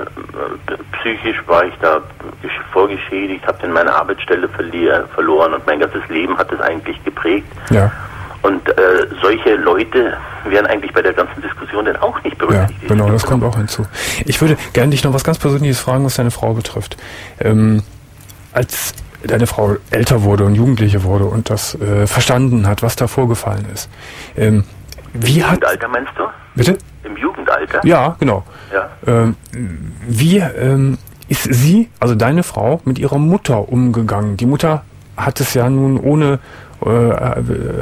Speaker 1: äh, psychisch war ich da vorgeschädigt, habe dann meine Arbeitsstelle verli- verloren und mein ganzes Leben hat es eigentlich geprägt. Ja. Und äh, solche Leute werden eigentlich bei der ganzen Diskussion dann auch nicht berücksichtigt.
Speaker 3: Ja, genau, das kommt auch hinzu. Ich würde gerne dich noch was ganz Persönliches fragen, was deine Frau betrifft. Ähm, als deine Frau älter wurde und Jugendliche wurde und das äh, verstanden hat, was da vorgefallen ist. Ähm, wie
Speaker 1: Im
Speaker 3: hat,
Speaker 1: Jugendalter meinst du?
Speaker 3: Bitte?
Speaker 1: Im Jugendalter?
Speaker 3: Ja, genau.
Speaker 1: Ja.
Speaker 3: Ähm, wie ähm, ist sie, also deine Frau, mit ihrer Mutter umgegangen? Die Mutter hat es ja nun ohne äh,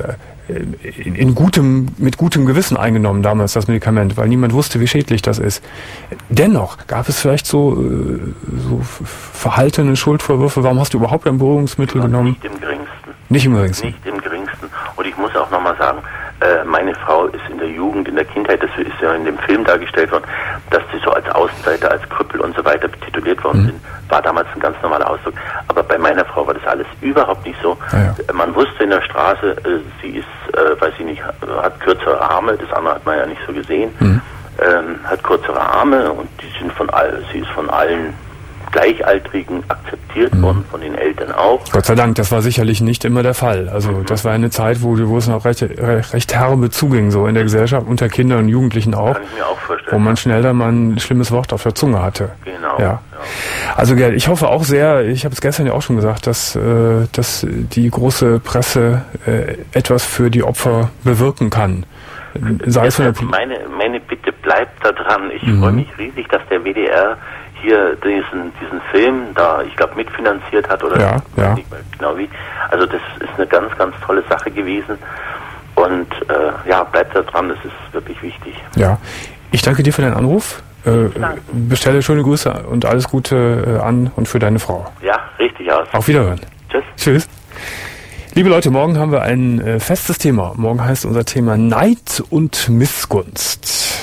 Speaker 3: in, in gutem, mit gutem Gewissen eingenommen damals, das Medikament, weil niemand wusste, wie schädlich das ist. Dennoch gab es vielleicht so, so verhaltene Schuldvorwürfe. Warum hast du überhaupt ein Beruhigungsmittel
Speaker 1: ja,
Speaker 3: genommen?
Speaker 1: Nicht im geringsten.
Speaker 3: Nicht im geringsten?
Speaker 1: Nicht im geringsten. Und ich muss auch nochmal sagen, äh, meine Frau ist in der Jugend, in der Kindheit, das ist ja in dem Film dargestellt worden, dass sie so als Außenseiter, als Krüppel und so weiter betituliert worden mhm. sind, war damals ein ganz normaler Ausdruck. Aber bei meiner Frau war das alles überhaupt nicht so. Ah, ja. Man wusste in der Straße, äh, sie ist, äh, weiß ich nicht, hat kürzere Arme, das andere hat man ja nicht so gesehen, mhm. ähm, hat kürzere Arme und die sind von all, sie ist von allen Gleichaltrigen akzeptiert
Speaker 3: mhm.
Speaker 1: worden, von den Eltern auch.
Speaker 3: Gott sei Dank, das war sicherlich nicht immer der Fall. Also mhm. das war eine Zeit, wo, wo es noch recht, recht herbe zuging, so in der Gesellschaft, unter Kindern und Jugendlichen auch.
Speaker 1: Kann ich mir auch vorstellen.
Speaker 3: Wo man schnell da mal ein schlimmes Wort auf der Zunge hatte.
Speaker 1: Genau.
Speaker 3: Ja. Ja. Also Gerd, ich hoffe auch sehr, ich habe es gestern ja auch schon gesagt, dass, äh, dass die große Presse äh, etwas für die Opfer bewirken kann. Sei es von der
Speaker 1: meine, meine Bitte bleibt da dran. Ich
Speaker 3: mhm.
Speaker 1: freue mich riesig, dass der W D R hier diesen, diesen Film da, ich glaube, mitfinanziert hat oder
Speaker 3: ja, ja.
Speaker 1: nicht mehr genau wie. Also das ist eine ganz, ganz tolle Sache gewesen. Und äh, ja, bleibt da dran, das ist wirklich wichtig.
Speaker 3: Ja, ich danke dir für deinen Anruf. Äh, bestelle schöne Grüße und alles Gute äh, an und für deine Frau.
Speaker 1: Ja, richtig aus.
Speaker 3: Auf Wiederhören.
Speaker 1: Tschüss.
Speaker 3: Tschüss. Liebe Leute, morgen haben wir ein äh, festes Thema. Morgen heißt unser Thema Neid und Missgunst.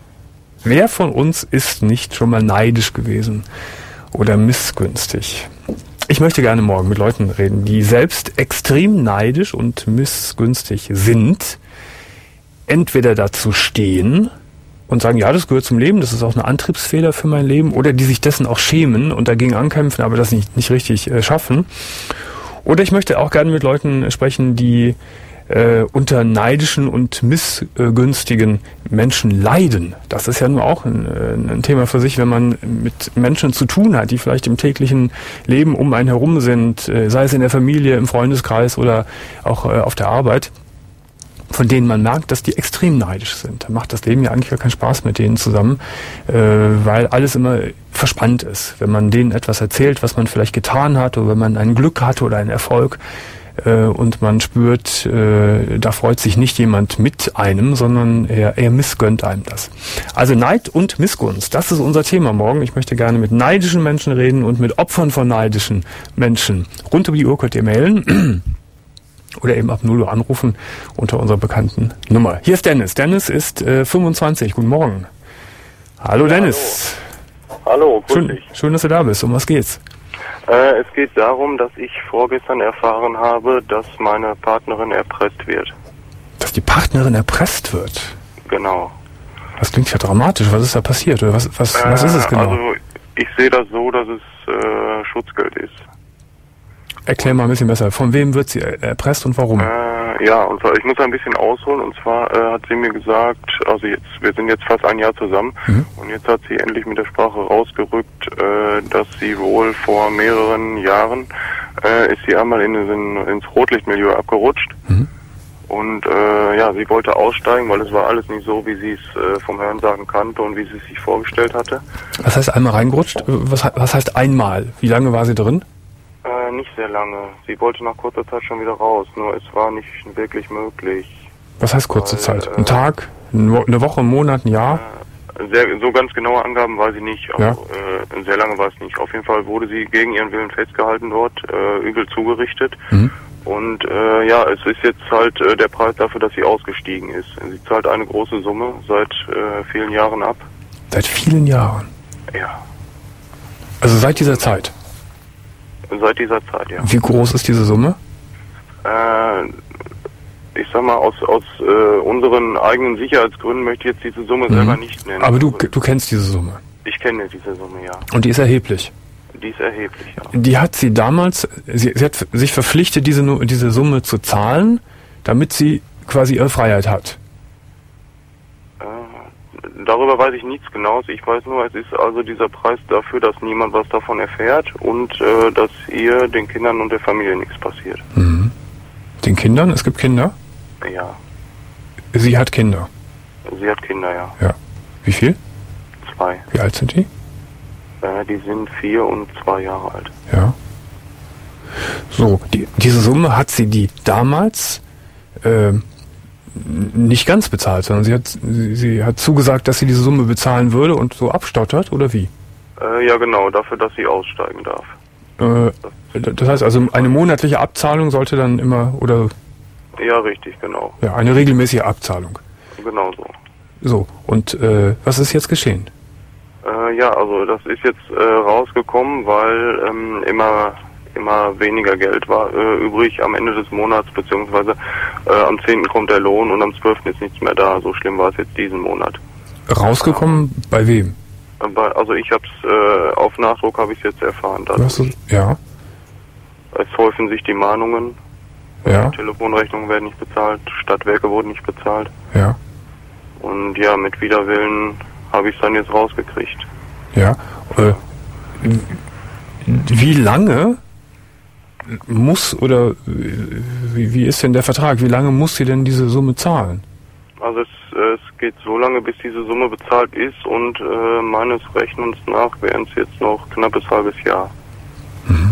Speaker 3: Wer von uns ist nicht schon mal neidisch gewesen oder missgünstig? Ich möchte gerne morgen mit Leuten reden, die selbst extrem neidisch und missgünstig sind, entweder dazu stehen und sagen, ja, das gehört zum Leben, das ist auch eine Antriebsfeder für mein Leben, oder die sich dessen auch schämen und dagegen ankämpfen, aber das nicht, nicht richtig äh, schaffen. Oder ich möchte auch gerne mit Leuten sprechen, die äh, unter neidischen und missgünstigen Menschen leiden. Das ist ja nur auch ein, ein Thema für sich, wenn man mit Menschen zu tun hat, die vielleicht im täglichen Leben um einen herum sind, äh, sei es in der Familie, im Freundeskreis oder auch äh, auf der Arbeit, von denen man merkt, dass die extrem neidisch sind. Da macht das Leben ja eigentlich gar keinen Spaß mit denen zusammen, äh, weil alles immer verspannt ist. Wenn man denen etwas erzählt, was man vielleicht getan hat, oder wenn man ein Glück hatte oder einen Erfolg, äh, und man spürt, äh, da freut sich nicht jemand mit einem, sondern er, er missgönnt einem das. Also Neid und Missgunst, das ist unser Thema morgen. Ich möchte gerne mit neidischen Menschen reden und mit Opfern von neidischen Menschen. Rund um die Uhr könnt ihr mailen. Oder eben ab null Uhr anrufen unter unserer bekannten Nummer. Hier ist Dennis. Dennis ist äh, fünfundzwanzig. Guten Morgen. Hallo ja, Dennis.
Speaker 5: Hallo, grüß
Speaker 3: schön,
Speaker 5: dich.
Speaker 3: Schön, dass du da bist. Um was geht's?
Speaker 5: Äh, es geht darum, dass ich vorgestern erfahren habe, dass meine Partnerin erpresst wird.
Speaker 3: Dass die Partnerin erpresst wird?
Speaker 5: Genau.
Speaker 3: Das klingt ja dramatisch. Was ist da passiert? Oder was, was, äh, was ist es genau?
Speaker 5: Also ich sehe das so, dass es äh, Schutzgeld ist.
Speaker 3: Erklär mal ein bisschen besser. Von wem wird sie erpresst und warum?
Speaker 5: Äh, ja, und zwar, ich muss ein bisschen ausholen. Und zwar äh, hat sie mir gesagt, also jetzt, wir sind jetzt fast ein Jahr zusammen. Mhm. Und jetzt hat sie endlich mit der Sprache rausgerückt, äh, dass sie wohl vor mehreren Jahren äh, ist sie einmal in, in, ins Rotlichtmilieu abgerutscht. Mhm. Und äh, ja, sie wollte aussteigen, weil es war alles nicht so, wie sie es äh, vom Hörensagen kannte und wie sie es sich vorgestellt hatte.
Speaker 3: Was heißt einmal reingerutscht? Was, was heißt einmal? Wie lange war sie drin?
Speaker 5: Äh, nicht sehr lange. Sie wollte nach kurzer Zeit schon wieder raus, nur es war nicht wirklich möglich.
Speaker 3: Was heißt kurze
Speaker 5: weil,
Speaker 3: Zeit?
Speaker 5: Äh,
Speaker 3: ein Tag? Eine Woche, ein Monat, ein Jahr?
Speaker 5: Äh, sehr, so ganz genaue Angaben weiß ich nicht. Also,
Speaker 3: ja.
Speaker 5: äh, sehr lange war es nicht. Auf jeden Fall wurde sie gegen ihren Willen festgehalten dort, äh, übel zugerichtet. Mhm. Und äh, ja, es ist jetzt halt äh, der Preis dafür, dass sie ausgestiegen ist. Sie zahlt eine große Summe seit äh, vielen Jahren ab.
Speaker 3: Seit vielen Jahren?
Speaker 5: Ja.
Speaker 3: Also seit dieser Zeit?
Speaker 5: Seit dieser Zeit, ja.
Speaker 3: Wie groß ist diese Summe?
Speaker 5: Äh, ich sag mal, aus, aus äh, unseren eigenen Sicherheitsgründen möchte ich jetzt diese Summe mhm. selber nicht nennen.
Speaker 3: Aber du, du kennst diese Summe?
Speaker 5: Ich kenne diese Summe, ja.
Speaker 3: Und die ist erheblich?
Speaker 5: Die ist erheblich, ja.
Speaker 3: Die hat sie damals, sie, sie hat sich verpflichtet, diese, diese Summe zu zahlen, damit sie quasi ihre Freiheit hat.
Speaker 5: Äh, darüber weiß ich nichts Genaues. Ich weiß nur, es ist also dieser Preis dafür, dass niemand was davon erfährt und äh, dass ihr, den Kindern und der Familie nichts passiert.
Speaker 3: Mhm. Den Kindern? Es gibt Kinder?
Speaker 5: Ja.
Speaker 3: Sie hat Kinder?
Speaker 5: Sie hat Kinder, ja.
Speaker 3: Ja. Wie viel?
Speaker 5: Zwei.
Speaker 3: Wie alt sind die?
Speaker 5: Äh, die sind vier und zwei Jahre alt.
Speaker 3: Ja. So, die, diese Summe hat sie die damals äh, nicht ganz bezahlt, sondern sie hat, sie, sie hat zugesagt, dass sie diese Summe bezahlen würde und so abstottert, oder wie?
Speaker 5: Äh, ja, genau, dafür, dass sie aussteigen darf.
Speaker 3: Äh, das heißt also, eine monatliche Abzahlung sollte dann immer, oder?
Speaker 5: Ja, richtig, genau.
Speaker 3: Ja, eine regelmäßige Abzahlung.
Speaker 5: Genau so.
Speaker 3: So, und äh, was ist jetzt geschehen?
Speaker 5: Äh, ja, also das ist jetzt äh, rausgekommen, weil ähm, immer immer weniger Geld war äh, übrig am Ende des Monats, beziehungsweise äh, am zehnten kommt der Lohn und am zwölften ist nichts mehr da. So schlimm war es jetzt diesen Monat.
Speaker 3: Rausgekommen bei wem?
Speaker 5: Aber, also ich habe es, äh, auf Nachdruck habe ich es jetzt erfahren.
Speaker 3: Du, ja.
Speaker 5: Es häufen sich die Mahnungen.
Speaker 3: Ja.
Speaker 5: Telefonrechnungen werden nicht bezahlt, Stadtwerke wurden nicht bezahlt.
Speaker 3: Ja.
Speaker 5: Und ja, mit Widerwillen habe ich es dann jetzt rausgekriegt.
Speaker 3: Ja. Äh, wie lange muss oder wie, wie ist denn der Vertrag? Wie lange muss sie denn diese Summe zahlen?
Speaker 5: Also es, es geht so lange, bis diese Summe bezahlt ist und äh, meines Rechnens nach wären es jetzt noch knappes halbes Jahr.
Speaker 3: Mhm.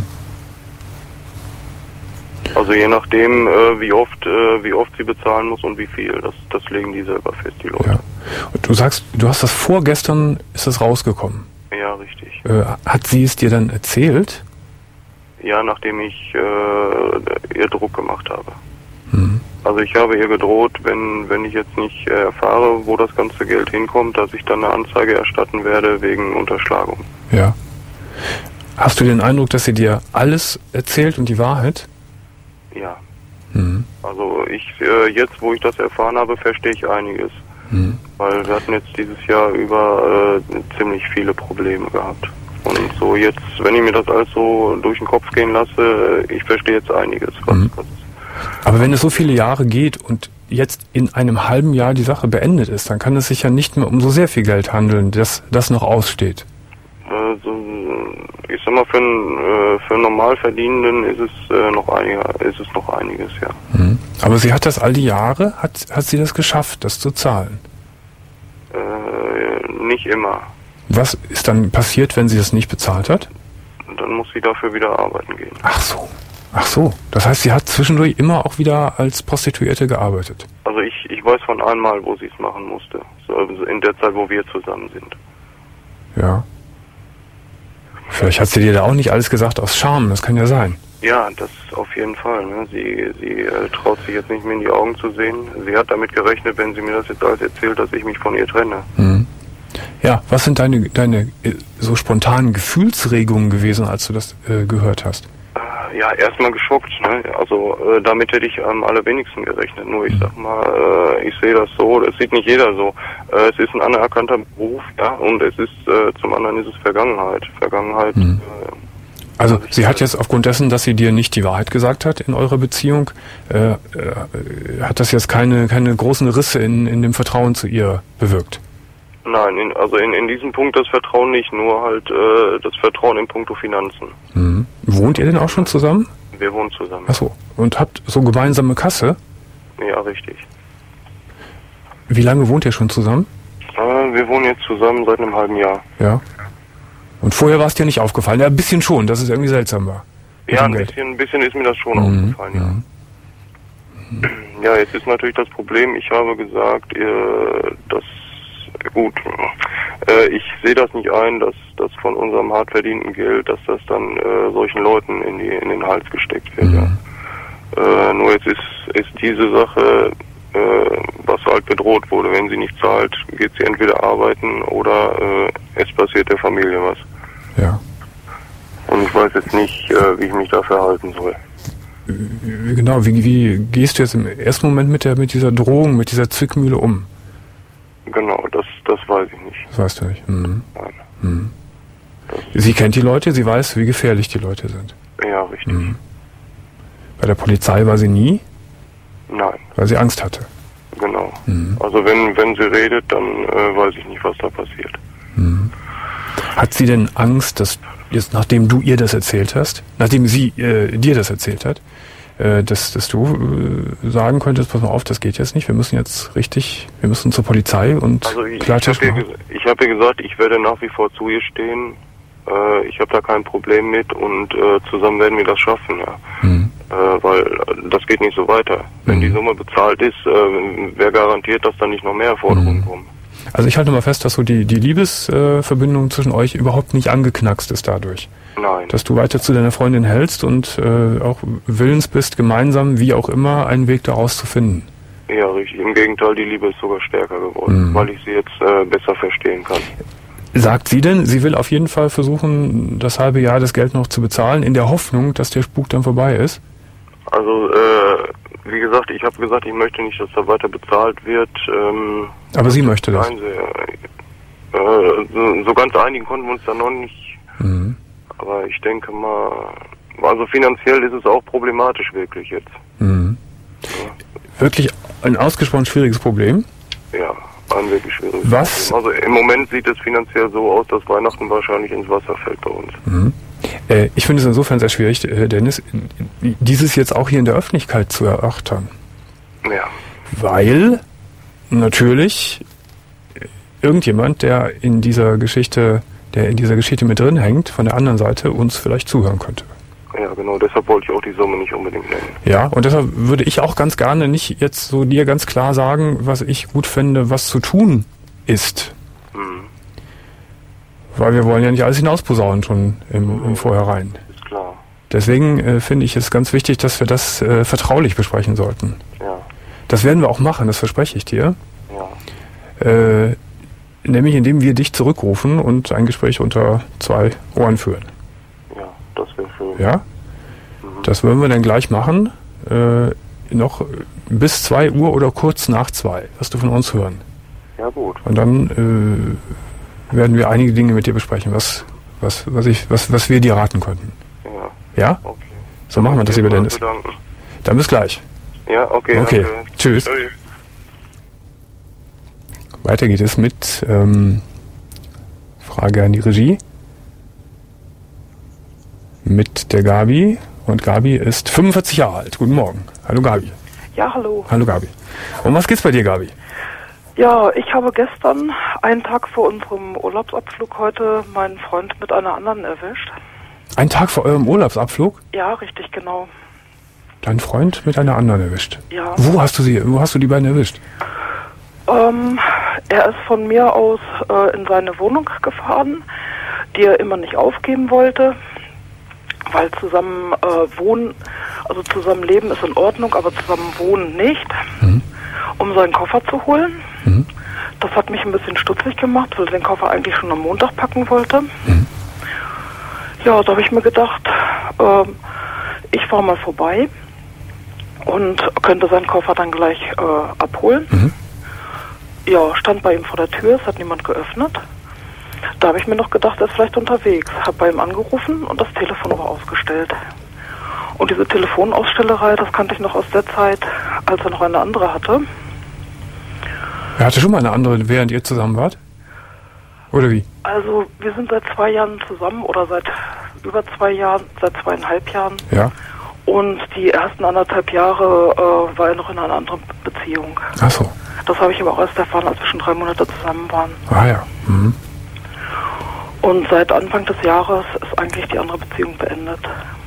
Speaker 5: Also je nachdem, äh, wie oft äh, wie oft sie bezahlen muss und wie viel, das, das legen die selber fest, die Leute.
Speaker 3: Ja. Und du sagst, du hast das vorgestern, ist das rausgekommen?
Speaker 5: Ja, richtig.
Speaker 3: Äh, hat sie es dir dann erzählt?
Speaker 5: Ja, nachdem ich äh, ihr Druck gemacht habe.
Speaker 3: Mhm.
Speaker 5: Also ich habe ihr gedroht, wenn wenn ich jetzt nicht äh, erfahre, wo das ganze Geld hinkommt, dass ich dann eine Anzeige erstatten werde wegen Unterschlagung.
Speaker 3: Ja. Hast du den Eindruck, dass sie dir alles erzählt und die Wahrheit?
Speaker 5: Ja.
Speaker 3: Mhm.
Speaker 5: Also ich äh, jetzt, wo ich das erfahren habe, verstehe ich einiges.
Speaker 3: Mhm.
Speaker 5: Weil wir hatten jetzt dieses Jahr über äh, ziemlich viele Probleme gehabt. Und so jetzt, wenn ich mir das alles so durch den Kopf gehen lasse, ich verstehe jetzt einiges. Was,
Speaker 3: Mhm.
Speaker 5: was
Speaker 3: Aber wenn es so viele Jahre geht und jetzt in einem halben Jahr die Sache beendet ist, dann kann es sich ja nicht mehr um so sehr viel Geld handeln, dass das noch aussteht.
Speaker 5: Also, ich sag mal, für einen, äh, für einen Normalverdienenden ist es äh, noch einiger, ist es noch einiges, ja.
Speaker 3: Mhm. Aber sie hat das all die Jahre, hat, hat sie das geschafft, das zu zahlen?
Speaker 5: Äh, nicht immer.
Speaker 3: Was ist dann passiert, wenn sie das nicht bezahlt hat?
Speaker 5: Dann muss sie dafür wieder arbeiten gehen.
Speaker 3: Ach so. Ach so. Das heißt, sie hat zwischendurch immer auch wieder als Prostituierte gearbeitet?
Speaker 5: Also ich, ich weiß von einmal, wo sie es machen musste. So, also in der Zeit, wo wir zusammen sind.
Speaker 3: Ja. Vielleicht hat sie dir da auch nicht alles gesagt aus Scham, das kann ja sein.
Speaker 5: Ja, das auf jeden Fall. Ne? Sie, sie äh, traut sich jetzt nicht mehr in die Augen zu sehen. Sie hat damit gerechnet, wenn sie mir das jetzt alles erzählt, dass ich mich von ihr trenne.
Speaker 3: Mhm. Ja, was sind deine, deine äh, so spontanen Gefühlsregungen gewesen, als du das äh, gehört hast?
Speaker 5: Äh, ja, erstmal geschockt. Ne? Also äh, damit hätte ich am allerwenigsten gerechnet. Nur ich
Speaker 3: Mhm.
Speaker 5: sag mal, äh, ich sehe das so, das sieht nicht jeder so. Äh, es ist ein anerkannter Beruf, ja, und es ist äh, zum anderen ist es Vergangenheit. Vergangenheit.
Speaker 3: Mhm.
Speaker 5: Äh,
Speaker 3: Also sie hat jetzt aufgrund dessen, dass sie dir nicht die Wahrheit gesagt hat in eurer Beziehung, äh, äh, hat das jetzt keine keine großen Risse in, in dem Vertrauen zu ihr bewirkt?
Speaker 5: Nein, in, also in, in diesem Punkt das Vertrauen nicht, nur halt äh, das Vertrauen in puncto Finanzen.
Speaker 3: Mhm. Wohnt ihr denn auch schon zusammen?
Speaker 5: Wir wohnen zusammen.
Speaker 3: Ach so. Und habt so gemeinsame Kasse?
Speaker 5: Ja, richtig.
Speaker 3: Wie lange wohnt ihr schon zusammen?
Speaker 5: Äh, wir wohnen jetzt zusammen seit einem halben Jahr.
Speaker 3: Ja. Und vorher war es dir nicht aufgefallen? Ja, ein bisschen schon, dass es irgendwie seltsam war. Mit
Speaker 5: Ja,
Speaker 3: dem
Speaker 5: ein
Speaker 3: Geld.
Speaker 5: bisschen, ein bisschen ist mir das schon
Speaker 3: Mhm.
Speaker 5: aufgefallen, ja. Ja, jetzt ist natürlich das Problem, ich habe gesagt, äh, dass, gut, äh, ich sehe das nicht ein, dass das von unserem hart verdienten Geld, dass das dann äh, solchen Leuten in, die, in den Hals gesteckt wird.
Speaker 3: Mhm.
Speaker 5: Ja. Äh, nur jetzt ist, ist diese Sache, äh, was halt bedroht wurde, wenn sie nicht zahlt, geht sie entweder arbeiten oder äh, es passiert der Familie was.
Speaker 3: Ja.
Speaker 5: Und ich weiß jetzt nicht, äh, wie ich mich da verhalten soll.
Speaker 3: Wie- Genau, wie, wie gehst du jetzt im ersten Moment mit der mit dieser Drohung, mit dieser Zwickmühle um?
Speaker 5: Genau, das, das weiß ich nicht.
Speaker 3: Das weißt du nicht. Mhm.
Speaker 5: Nein.
Speaker 3: Mhm. Sie kennt die Leute, sie weiß, wie gefährlich die Leute sind.
Speaker 5: Ja, richtig.
Speaker 3: Mhm. Bei der Polizei war sie nie,
Speaker 5: Nein,
Speaker 3: weil sie Angst hatte.
Speaker 5: genau.
Speaker 3: Mhm.
Speaker 5: Also wenn, wenn sie redet, dann äh, weiß ich nicht, was da passiert.
Speaker 3: Mhm. Hat sie denn Angst, dass jetzt, nachdem du ihr das erzählt hast, nachdem sie äh, dir das erzählt hat, äh, dass, dass du äh, sagen könntest, pass mal auf, das geht jetzt nicht, wir müssen jetzt richtig, wir müssen zur Polizei und
Speaker 5: Also ich, ich
Speaker 3: Klartisch
Speaker 5: habe ihr,
Speaker 3: machen?
Speaker 5: ges- ich hab ihr gesagt, ich werde nach wie vor zu ihr stehen. Äh, ich habe da kein Problem mit und äh, zusammen werden wir das schaffen. Ja.
Speaker 3: Mhm.
Speaker 5: Äh, weil äh, das geht nicht so weiter. Wenn
Speaker 3: Mhm.
Speaker 5: die Summe bezahlt ist, äh, wer garantiert, dass dann nicht noch mehr Forderungen
Speaker 3: Mhm.
Speaker 5: kommen?
Speaker 3: Also ich halte mal fest, dass so die, die Liebesverbindung äh, zwischen euch überhaupt nicht angeknackst ist dadurch.
Speaker 5: Nein.
Speaker 3: Dass du weiter zu deiner Freundin hältst und äh, auch willens bist, gemeinsam, wie auch immer, einen Weg daraus zu finden.
Speaker 5: Ja, richtig. Im Gegenteil, die Liebe ist sogar stärker geworden,
Speaker 3: Mhm.
Speaker 5: weil ich sie jetzt äh, besser verstehen kann.
Speaker 3: Sagt sie denn, sie will auf jeden Fall versuchen, das halbe Jahr das Geld noch zu bezahlen, in der Hoffnung, dass der Spuk dann vorbei ist?
Speaker 5: Also, äh, wie gesagt, ich habe gesagt, ich möchte nicht, dass da weiter bezahlt wird. Ähm,
Speaker 3: Aber sie möchte das.
Speaker 5: Nein, sie, äh, so, so ganz einigen konnten wir uns da noch nicht.
Speaker 3: Mhm.
Speaker 5: Aber ich denke mal, also finanziell ist es auch problematisch wirklich jetzt.
Speaker 3: Mhm.
Speaker 5: Ja.
Speaker 3: Wirklich ein ausgesprochen schwieriges Problem?
Speaker 5: Ja, ein wirklich schwieriges
Speaker 3: Was?
Speaker 5: Problem. Also im Moment sieht es finanziell so aus, dass Weihnachten wahrscheinlich ins Wasser fällt bei uns.
Speaker 3: Mhm. Äh, ich finde es insofern sehr schwierig, äh, Dennis, dieses jetzt auch hier in der Öffentlichkeit zu erörtern.
Speaker 5: Ja.
Speaker 3: Weil natürlich irgendjemand, der in dieser Geschichte, der in dieser Geschichte mit drin hängt, von der anderen Seite uns vielleicht zuhören könnte.
Speaker 5: Ja, genau, deshalb wollte ich auch die Summe nicht unbedingt nennen.
Speaker 3: Ja, und deshalb würde ich auch ganz gerne nicht jetzt so dir ganz klar sagen, was ich gut finde, was zu tun ist.
Speaker 5: Mhm.
Speaker 3: Weil wir wollen ja nicht alles hinausposaunen schon im, im Vorhinein.
Speaker 5: Ist klar.
Speaker 3: Deswegen äh, finde ich es ganz wichtig, dass wir das äh, vertraulich besprechen sollten.
Speaker 5: Ja.
Speaker 3: Das werden wir auch machen, das verspreche ich dir.
Speaker 5: Ja.
Speaker 3: Äh, nämlich indem wir dich zurückrufen und ein Gespräch unter zwei Ohren führen.
Speaker 5: Ja, das wäre schön.
Speaker 3: Ja?
Speaker 5: Mhm.
Speaker 3: Das würden wir dann gleich machen. Äh, noch bis zwei Uhr oder kurz nach zwei wirst du von uns hören.
Speaker 5: Ja, gut.
Speaker 3: Und dann äh, werden wir einige Dinge mit dir besprechen, was, was, was, ich, was, was wir dir raten könnten.
Speaker 5: Ja.
Speaker 3: Ja?
Speaker 5: Okay.
Speaker 3: So machen wir das, lieber Dennis.
Speaker 5: Bedanken.
Speaker 3: Dann bis gleich.
Speaker 5: Ja, okay.
Speaker 3: Okay.
Speaker 5: Danke.
Speaker 3: Tschüss.
Speaker 5: Tschüss.
Speaker 3: Weiter geht es mit ähm, Frage an die Regie. Mit der Gabi. Und Gabi ist fünfundvierzig Jahre alt. Guten Morgen. Hallo Gabi.
Speaker 6: Ja, hallo.
Speaker 3: Hallo Gabi. Um was geht's bei dir, Gabi?
Speaker 6: Ja, ich habe gestern, einen Tag vor unserem Urlaubsabflug heute, meinen Freund mit einer anderen erwischt.
Speaker 3: Ein Tag vor eurem Urlaubsabflug?
Speaker 6: Ja, richtig, genau.
Speaker 3: Dein Freund mit einer anderen erwischt?
Speaker 6: Ja.
Speaker 3: Wo hast du sie, wo hast du die beiden erwischt?
Speaker 6: Ähm, er ist von mir aus äh, in seine Wohnung gefahren, die er immer nicht aufgeben wollte, weil zusammen äh, wohnen, also zusammen leben ist in Ordnung, aber zusammen wohnen nicht,
Speaker 3: Mhm.
Speaker 6: um seinen Koffer zu holen.
Speaker 3: Mhm.
Speaker 6: Das hat mich ein bisschen stutzig gemacht, weil er den Koffer eigentlich schon am Montag packen wollte.
Speaker 3: Mhm.
Speaker 6: Ja, da habe ich mir gedacht, ähm, ich fahre mal vorbei und könnte seinen Koffer dann gleich äh, abholen.
Speaker 3: Mhm.
Speaker 6: Ja, stand bei ihm vor der Tür, es hat niemand geöffnet. Da habe ich mir noch gedacht, er ist vielleicht unterwegs. Habe bei ihm angerufen und das Telefon war ausgestellt. Und diese Telefonausstellerei, das kannte ich noch aus der Zeit, als er noch eine andere hatte.
Speaker 3: Er hatte schon mal eine andere, während ihr zusammen wart? Oder wie?
Speaker 6: Also wir sind seit zwei Jahren zusammen oder seit über zwei Jahren, seit zweieinhalb Jahren.
Speaker 3: Ja.
Speaker 6: Und die ersten anderthalb Jahre äh, war er noch in einer anderen Beziehung.
Speaker 3: Ach so.
Speaker 6: Das habe ich aber auch erst erfahren, als wir schon drei Monate zusammen waren.
Speaker 3: Ah ja. Mhm.
Speaker 6: Und seit Anfang des Jahres ist eigentlich die andere Beziehung beendet.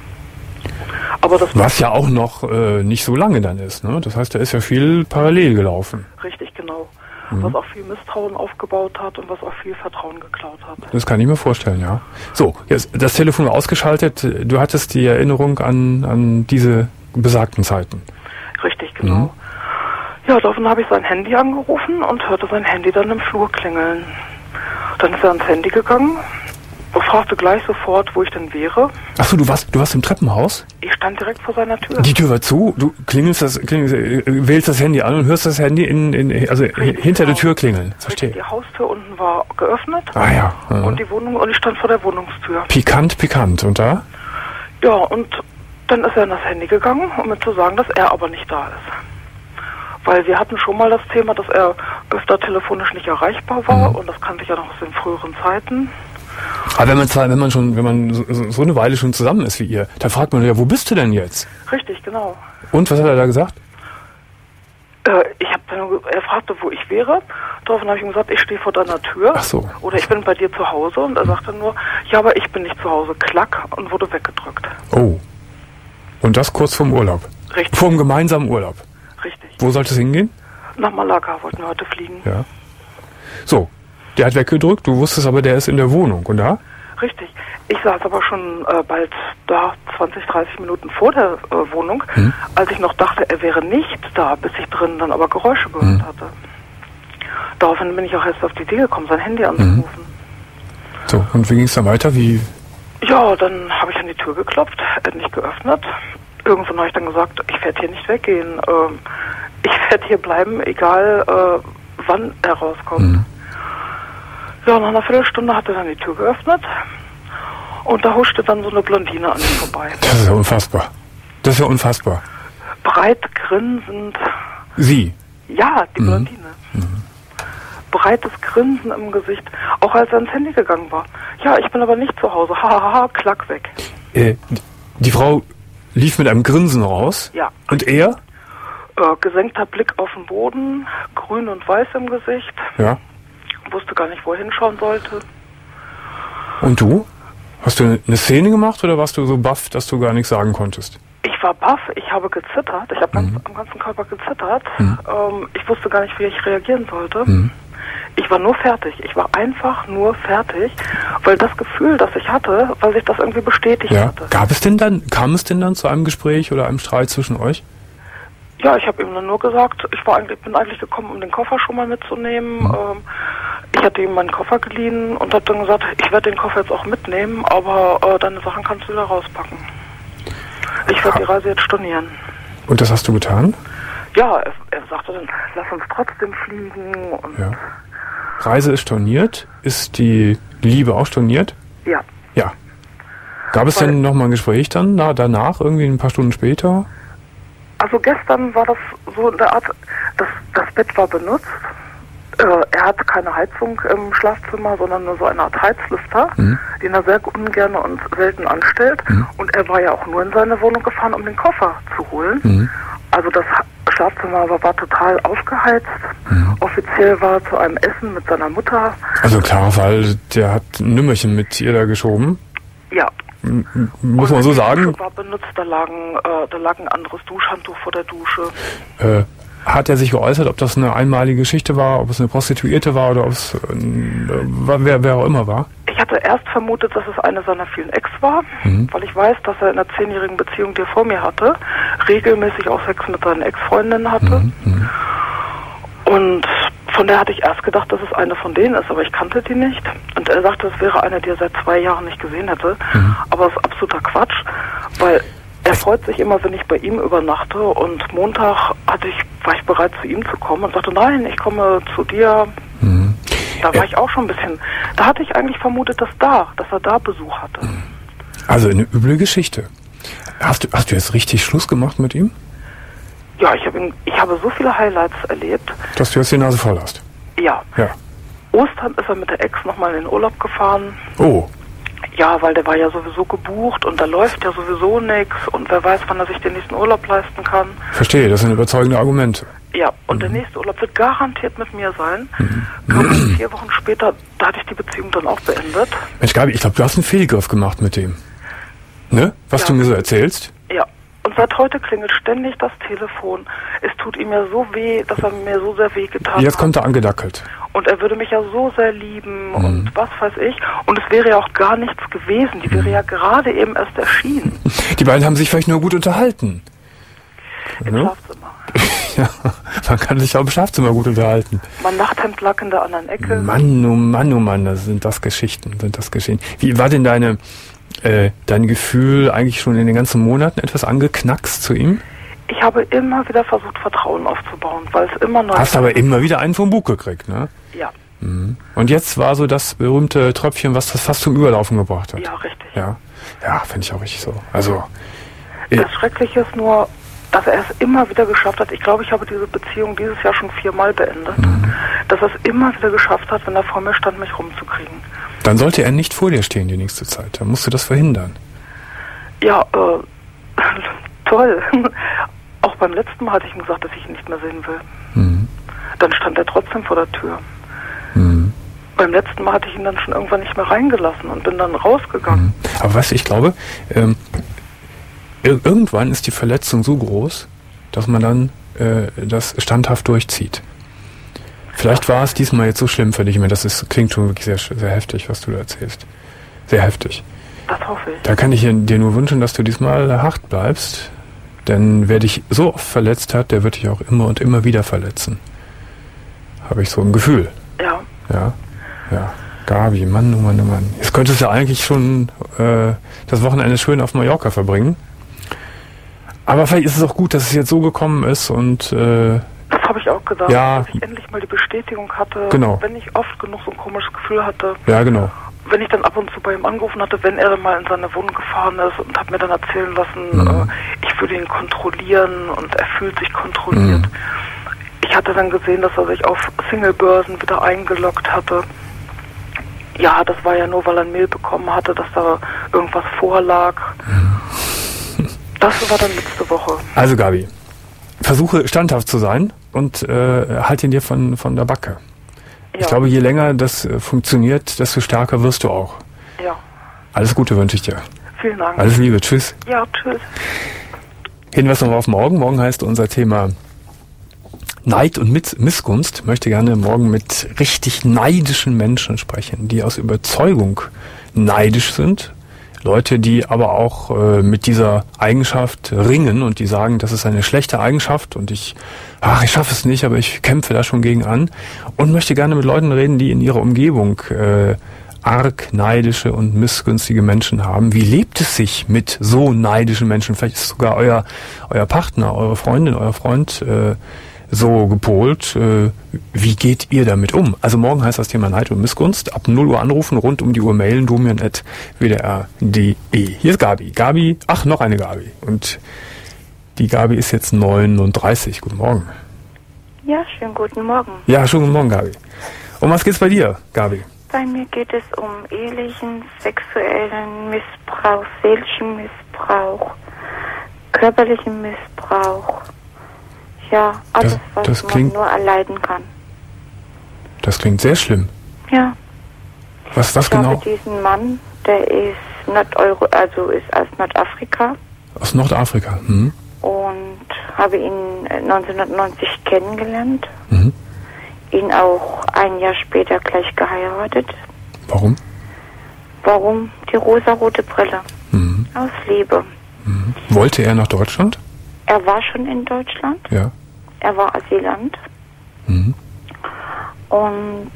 Speaker 6: Aber das
Speaker 3: Was ja auch noch äh, nicht so lange dann ist, ne? Das heißt, da ist ja viel parallel gelaufen.
Speaker 6: richtig genau.
Speaker 3: Mhm.
Speaker 6: Was auch viel Misstrauen aufgebaut hat und was auch viel Vertrauen geklaut hat.
Speaker 3: Das kann ich mir vorstellen, ja. So, jetzt das Telefon war ausgeschaltet. Du hattest die Erinnerung an, an diese besagten Zeiten.
Speaker 6: Richtig genau.
Speaker 3: Mhm.
Speaker 6: Ja, daraufhin habe ich sein Handy angerufen und hörte sein Handy dann im Flur klingeln. Dann ist er ans Handy gegangen und fragte gleich sofort, wo ich denn wäre.
Speaker 3: Achso, du warst, du warst im Treppenhaus?
Speaker 6: Ich stand direkt vor seiner Tür.
Speaker 3: Die Tür war zu, du klingelst das, klingelst, äh, wählst das Handy an und hörst das Handy in, in also
Speaker 6: Richtig,
Speaker 3: hinter
Speaker 6: genau.
Speaker 3: der Tür klingeln.
Speaker 6: Richtig,
Speaker 3: Verstehe.
Speaker 6: die Haustür unten war geöffnet.
Speaker 3: Ah ja. Mhm.
Speaker 6: Und die Wohnung, und ich stand vor der Wohnungstür.
Speaker 3: Pikant, pikant. Und da?
Speaker 6: Ja, und dann ist er in das Handy gegangen, um mir zu sagen, dass er aber nicht da ist. Weil wir hatten schon mal das Thema, dass er öfter telefonisch nicht erreichbar war,
Speaker 3: Mhm.
Speaker 6: und das kannte ich ja noch aus den früheren Zeiten.
Speaker 3: Aber wenn man zwar, wenn man schon, wenn man so, so eine Weile schon zusammen ist wie ihr, dann fragt man ja, wo bist du denn jetzt?
Speaker 6: Richtig, genau.
Speaker 3: Und was hat er da gesagt?
Speaker 6: Äh, ich hab dann, nur ge- er fragte, wo ich wäre. Daraufhin habe ich ihm gesagt, ich stehe vor deiner Tür.
Speaker 3: Ach so.
Speaker 6: Oder ich bin bei dir zu Hause. Und er sagte nur, ja, aber ich bin nicht zu Hause. Klack, und wurde weggedrückt.
Speaker 3: Oh. Und das kurz vorm Urlaub.
Speaker 6: Richtig,
Speaker 3: Vorm gemeinsamen Urlaub.
Speaker 6: richtig.
Speaker 3: Wo sollte es hingehen?
Speaker 6: Nach Malaga wollten wir heute fliegen.
Speaker 3: Ja. So. Der hat weggedrückt, du wusstest aber, der ist in der Wohnung, und da?
Speaker 6: Richtig. Ich saß aber schon äh, bald da, zwanzig, dreißig Minuten vor der äh, Wohnung,
Speaker 3: Hm.
Speaker 6: als ich noch dachte, er wäre nicht da, bis ich drin dann aber Geräusche gehört
Speaker 3: Hm.
Speaker 6: hatte. Daraufhin bin ich auch erst auf die Idee gekommen, sein Handy anzurufen.
Speaker 3: So, und wie ging es dann weiter? Wie?
Speaker 6: Ja, dann habe ich an die Tür geklopft, er hat nicht geöffnet. Irgendwann habe ich dann gesagt, ich werde hier nicht weggehen. Ähm, ich werde hier bleiben, egal äh, wann er rauskommt.
Speaker 3: Mhm.
Speaker 6: Ja, nach einer Viertelstunde hat er dann die Tür geöffnet und da huschte dann so eine Blondine an ihm vorbei.
Speaker 3: Das ist ja unfassbar. Das ist ja unfassbar.
Speaker 6: Breit grinsend.
Speaker 3: Sie?
Speaker 6: Ja, die
Speaker 3: mhm.
Speaker 6: Blondine. Mhm. Breites Grinsen im Gesicht, auch als er ans Handy gegangen war. Ja, ich bin aber nicht zu Hause. Hahaha, klack weg.
Speaker 3: Äh, die Frau lief mit einem Grinsen raus?
Speaker 6: Ja.
Speaker 3: Und er?
Speaker 6: Äh, gesenkter Blick auf den Boden, grün und weiß im Gesicht.
Speaker 3: Ja.
Speaker 6: Wusste gar nicht, wo er hinschauen sollte.
Speaker 3: Und du? Hast du eine Szene gemacht oder warst du so baff, dass du gar nichts sagen konntest?
Speaker 6: Ich war baff, ich habe gezittert, ich habe
Speaker 3: mhm.
Speaker 6: ganz, am ganzen Körper gezittert.
Speaker 3: Mhm.
Speaker 6: Ähm, ich wusste gar nicht, wie ich reagieren sollte.
Speaker 3: Mhm.
Speaker 6: Ich war nur fertig, ich war einfach nur fertig, weil das Gefühl, das ich hatte, weil sich das irgendwie bestätigt
Speaker 3: ja.
Speaker 6: hatte.
Speaker 3: Gab es denn dann, kam es denn dann zu einem Gespräch oder einem Streit zwischen euch?
Speaker 6: Ja, ich habe ihm dann nur gesagt, ich war eigentlich, bin eigentlich gekommen, um den Koffer schon mal mitzunehmen. Mhm. Ähm, ich hatte ihm meinen Koffer geliehen und habe dann gesagt, ich werde den Koffer jetzt auch mitnehmen, aber äh, deine Sachen kannst du wieder rauspacken. Ich werde die Reise jetzt stornieren.
Speaker 3: Und das hast du getan?
Speaker 6: Ja, er, er sagte dann, lass uns trotzdem fliegen. Und
Speaker 3: ja. Reise ist storniert. Ist die Liebe auch storniert?
Speaker 6: Ja.
Speaker 3: Ja. Gab es Weil, denn nochmal ein Gespräch dann na, danach, irgendwie ein paar Stunden später?
Speaker 6: Also gestern war das so in der Art, das, das Bett war benutzt. Äh, er hat keine Heizung im Schlafzimmer, sondern nur so eine Art Heizlüfter, mhm. den er sehr ungern und selten anstellt. Mhm. Und er war ja auch nur in seine Wohnung gefahren, um den Koffer zu holen. Mhm. Also das Schlafzimmer war, war total aufgeheizt. Mhm. Offiziell war er zu einem Essen mit seiner Mutter.
Speaker 3: Also klar, weil der hat ein Nümmerchen mit ihr da geschoben.
Speaker 6: Ja.
Speaker 3: M muss man so sagen.
Speaker 6: Die Dusche war benutzt, da, lagen, äh, da lag ein anderes Duschhandtuch vor der Dusche.
Speaker 3: Äh, hat er sich geäußert, ob das eine einmalige Geschichte war, ob es eine Prostituierte war oder ob es äh, wer, wer auch immer war?
Speaker 6: Ich hatte erst vermutet, dass es eine seiner vielen Ex war, mhm. weil ich weiß, dass er in einer zehnjährigen Beziehung, die er vor mir hatte, regelmäßig auch Sex mit seinen Ex-Freundinnen hatte.
Speaker 3: Mhm.
Speaker 6: Und von der hatte ich erst gedacht, dass es eine von denen ist, aber ich kannte die nicht. Und er sagte, es wäre eine, die er seit zwei Jahren nicht gesehen hätte. Mhm. Aber es ist absoluter Quatsch, weil er freut sich immer, wenn ich bei ihm übernachte. Und Montag hatte ich, war ich bereit, zu ihm zu kommen und sagte, nein, ich komme zu dir.
Speaker 3: Mhm.
Speaker 6: Da war ich auch schon ein bisschen, da hatte ich eigentlich vermutet, dass da, dass er da Besuch hatte.
Speaker 3: Also eine üble Geschichte. Hast du, hast du jetzt richtig Schluss gemacht mit ihm?
Speaker 6: Ja, ich habe ihn, ich habe so viele Highlights erlebt.
Speaker 3: Dass du jetzt die Nase voll hast?
Speaker 6: Ja.
Speaker 3: Ja.
Speaker 6: Ostern ist er mit der Ex nochmal in den Urlaub gefahren.
Speaker 3: Oh.
Speaker 6: Ja, weil der war ja sowieso gebucht und da läuft ja sowieso nichts und wer weiß, wann er sich den nächsten Urlaub leisten kann.
Speaker 3: Verstehe, das sind überzeugende Argumente.
Speaker 6: Ja, und
Speaker 3: mhm.
Speaker 6: der nächste Urlaub wird garantiert mit mir sein.
Speaker 3: Mhm.
Speaker 6: Kam vier Wochen später, da hatte ich die Beziehung dann auch beendet.
Speaker 3: Mensch, Gabi, ich glaube, du hast einen Fehlgriff gemacht mit dem. Ne? Was ja. du mir so erzählst?
Speaker 6: Ja. Und seit heute klingelt ständig das Telefon. Es tut ihm ja so weh, dass er mir so sehr weh getan hat.
Speaker 3: Jetzt kommt er angedackelt.
Speaker 6: Und er würde mich ja so sehr lieben
Speaker 3: mhm.
Speaker 6: und was weiß ich. Und es wäre ja auch gar nichts gewesen. Die wäre mhm. ja gerade eben erst erschienen.
Speaker 3: Die beiden haben sich vielleicht nur gut unterhalten.
Speaker 6: Im
Speaker 3: ne?
Speaker 6: Schlafzimmer.
Speaker 3: Ja, man kann sich auch im Schlafzimmer gut unterhalten.
Speaker 6: Mein Nachthemd lag in der anderen Ecke.
Speaker 3: Mann, oh Mann, oh Mann, das sind das Geschichten, sind das Geschichten. Wie war denn deine, äh, dein Gefühl eigentlich schon in den ganzen Monaten etwas angeknackst zu ihm?
Speaker 6: Ich habe immer wieder versucht, Vertrauen aufzubauen, weil es immer neu
Speaker 3: Hast aber immer wieder einen vom Bug gekriegt, ne?
Speaker 6: Ja.
Speaker 3: Mhm. Und jetzt war so das berühmte Tröpfchen, was das fast zum Überlaufen gebracht hat.
Speaker 6: Ja, richtig.
Speaker 3: Ja, ja, finde ich auch richtig so. Also
Speaker 6: das äh, Schreckliche ist nur, dass er es immer wieder geschafft hat. Ich glaube, ich habe diese Beziehung dieses Jahr schon viermal beendet. Mhm. Dass er es immer wieder geschafft hat, wenn er vor mir stand, mich rumzukriegen.
Speaker 3: Dann sollte er nicht vor dir stehen die nächste Zeit. Dann musst du das verhindern.
Speaker 6: Ja, äh, toll. Auch beim letzten Mal hatte ich ihm gesagt, dass ich ihn nicht mehr sehen will.
Speaker 3: Mhm.
Speaker 6: Dann stand er trotzdem vor der Tür.
Speaker 3: Mhm.
Speaker 6: Beim letzten Mal hatte ich ihn dann schon irgendwann nicht mehr reingelassen und bin dann rausgegangen.
Speaker 3: Mhm. Aber weißt du, ich glaube, ähm, ir irgendwann ist die Verletzung so groß, dass man dann äh, das standhaft durchzieht. Vielleicht war es diesmal jetzt so schlimm für dich. Ich meine, das ist, klingt schon wirklich sehr, sehr heftig, was du da erzählst. Sehr heftig.
Speaker 6: Das hoffe ich.
Speaker 3: Da kann ich dir nur wünschen, dass du diesmal hart bleibst. Denn wer dich so oft verletzt hat, der wird dich auch immer und immer wieder verletzen. Habe ich so ein Gefühl.
Speaker 6: Ja.
Speaker 3: Ja, ja. Gabi, Mann, oh Mann, oh Mann. Jetzt könntest du ja eigentlich schon äh, das Wochenende schön auf Mallorca verbringen. Aber vielleicht ist es auch gut, dass es jetzt so gekommen ist und äh,
Speaker 6: Das habe ich auch gedacht,
Speaker 3: Ja.
Speaker 6: dass ich endlich mal die Bestätigung hatte,
Speaker 3: Genau.
Speaker 6: wenn ich oft genug so ein komisches Gefühl hatte.
Speaker 3: Ja, genau.
Speaker 6: Wenn ich dann ab und zu bei ihm angerufen hatte, wenn er dann mal in seine Wohnung gefahren ist und hat mir dann erzählen lassen,
Speaker 3: Mhm.
Speaker 6: äh, ich würde ihn kontrollieren und er fühlt sich kontrolliert.
Speaker 3: Mhm.
Speaker 6: Ich hatte dann gesehen, dass er sich auf Singlebörsen wieder eingeloggt hatte. Ja, das war ja nur, weil er ein Mail bekommen hatte, dass da irgendwas vorlag.
Speaker 3: Mhm.
Speaker 6: Das war dann letzte Woche.
Speaker 3: Also Gabi, versuche standhaft zu sein und äh, halt ihn dir von, von der Backe.
Speaker 6: Ja.
Speaker 3: Ich glaube, je länger das äh, funktioniert, desto stärker wirst du auch.
Speaker 6: Ja.
Speaker 3: Alles Gute wünsche ich dir.
Speaker 6: Vielen Dank.
Speaker 3: Alles Liebe. Tschüss.
Speaker 6: Ja, tschüss.
Speaker 3: Hinweis nochmal auf morgen. Morgen heißt unser Thema Neid und Miss- Missgunst. Ich möchte gerne morgen mit richtig neidischen Menschen sprechen, die aus Überzeugung neidisch sind. Leute, die aber auch äh, mit dieser Eigenschaft ringen und die sagen, das ist eine schlechte Eigenschaft und ich, ach, ich schaffe es nicht, aber ich kämpfe da schon gegen an. Und möchte gerne mit Leuten reden, die in ihrer Umgebung äh, arg neidische und missgünstige Menschen haben. Wie lebt es sich mit so neidischen Menschen? Vielleicht ist sogar euer, euer Partner, eure Freundin, euer Freund äh, so gepolt. Äh, wie geht ihr damit um? Also morgen heißt das Thema Neid und Missgunst. Ab null Uhr anrufen, rund um die Uhr mailen, domian at w d r punkt d e. Hier ist Gabi. Gabi, ach, noch eine Gabi. Und die Gabi ist jetzt neununddreißig. Guten Morgen.
Speaker 7: Ja, schönen guten Morgen.
Speaker 3: Ja, schönen guten Morgen, Gabi. Um was geht's bei dir, Gabi?
Speaker 7: Bei mir geht es um ehelichen, sexuellen Missbrauch, seelischen Missbrauch, körperlichen Missbrauch. Ja, alles,
Speaker 3: Das-
Speaker 7: was
Speaker 3: das
Speaker 7: man
Speaker 3: klingt-
Speaker 7: nur erleiden kann.
Speaker 3: Das klingt sehr schlimm.
Speaker 7: Ja,
Speaker 3: Was, was
Speaker 7: ich
Speaker 3: genau?
Speaker 7: habe diesen Mann, der ist Nordeuro, also ist aus Nordafrika
Speaker 3: Aus Nordafrika. Mhm.
Speaker 7: und habe ihn äh, neunzehnhundertneunzig kennengelernt,
Speaker 3: Mhm.
Speaker 7: ihn auch ein Jahr später gleich geheiratet.
Speaker 3: Warum?
Speaker 7: Warum? Die rosarote Brille.
Speaker 3: Mhm.
Speaker 7: Aus Liebe.
Speaker 3: Mhm. Wollte er nach Deutschland?
Speaker 7: Er war schon in Deutschland.
Speaker 3: Ja.
Speaker 7: Er war Asylant
Speaker 3: Mhm.
Speaker 7: und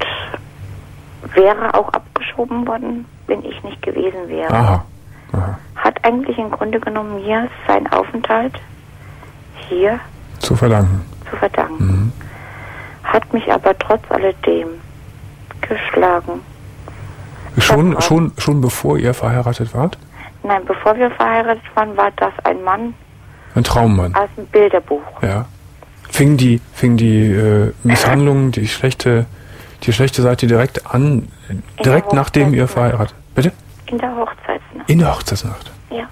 Speaker 7: wäre auch abgeschoben worden, wenn ich nicht gewesen wäre.
Speaker 3: Aha. Aha.
Speaker 7: Hat eigentlich im Grunde genommen mir seinen Aufenthalt hier
Speaker 3: Zu verdanken.
Speaker 7: zu verdanken.
Speaker 3: Mhm.
Speaker 7: Hat mich aber trotz alledem geschlagen.
Speaker 3: Schon,
Speaker 7: Das war-
Speaker 3: schon, schon bevor ihr verheiratet wart?
Speaker 7: Nein, bevor wir verheiratet waren, war das ein Mann
Speaker 3: Ein Traummann.
Speaker 7: aus dem Bilderbuch.
Speaker 3: Ja. Fing die, fing die äh, Misshandlung, die schlechte, die schlechte Seite direkt an, direkt
Speaker 7: der
Speaker 3: nachdem ihr
Speaker 7: Hochzeitsnacht.
Speaker 3: verheiratet. Bitte?
Speaker 7: In der Hochzeitsnacht.
Speaker 3: In der Hochzeitsnacht.
Speaker 7: Ja,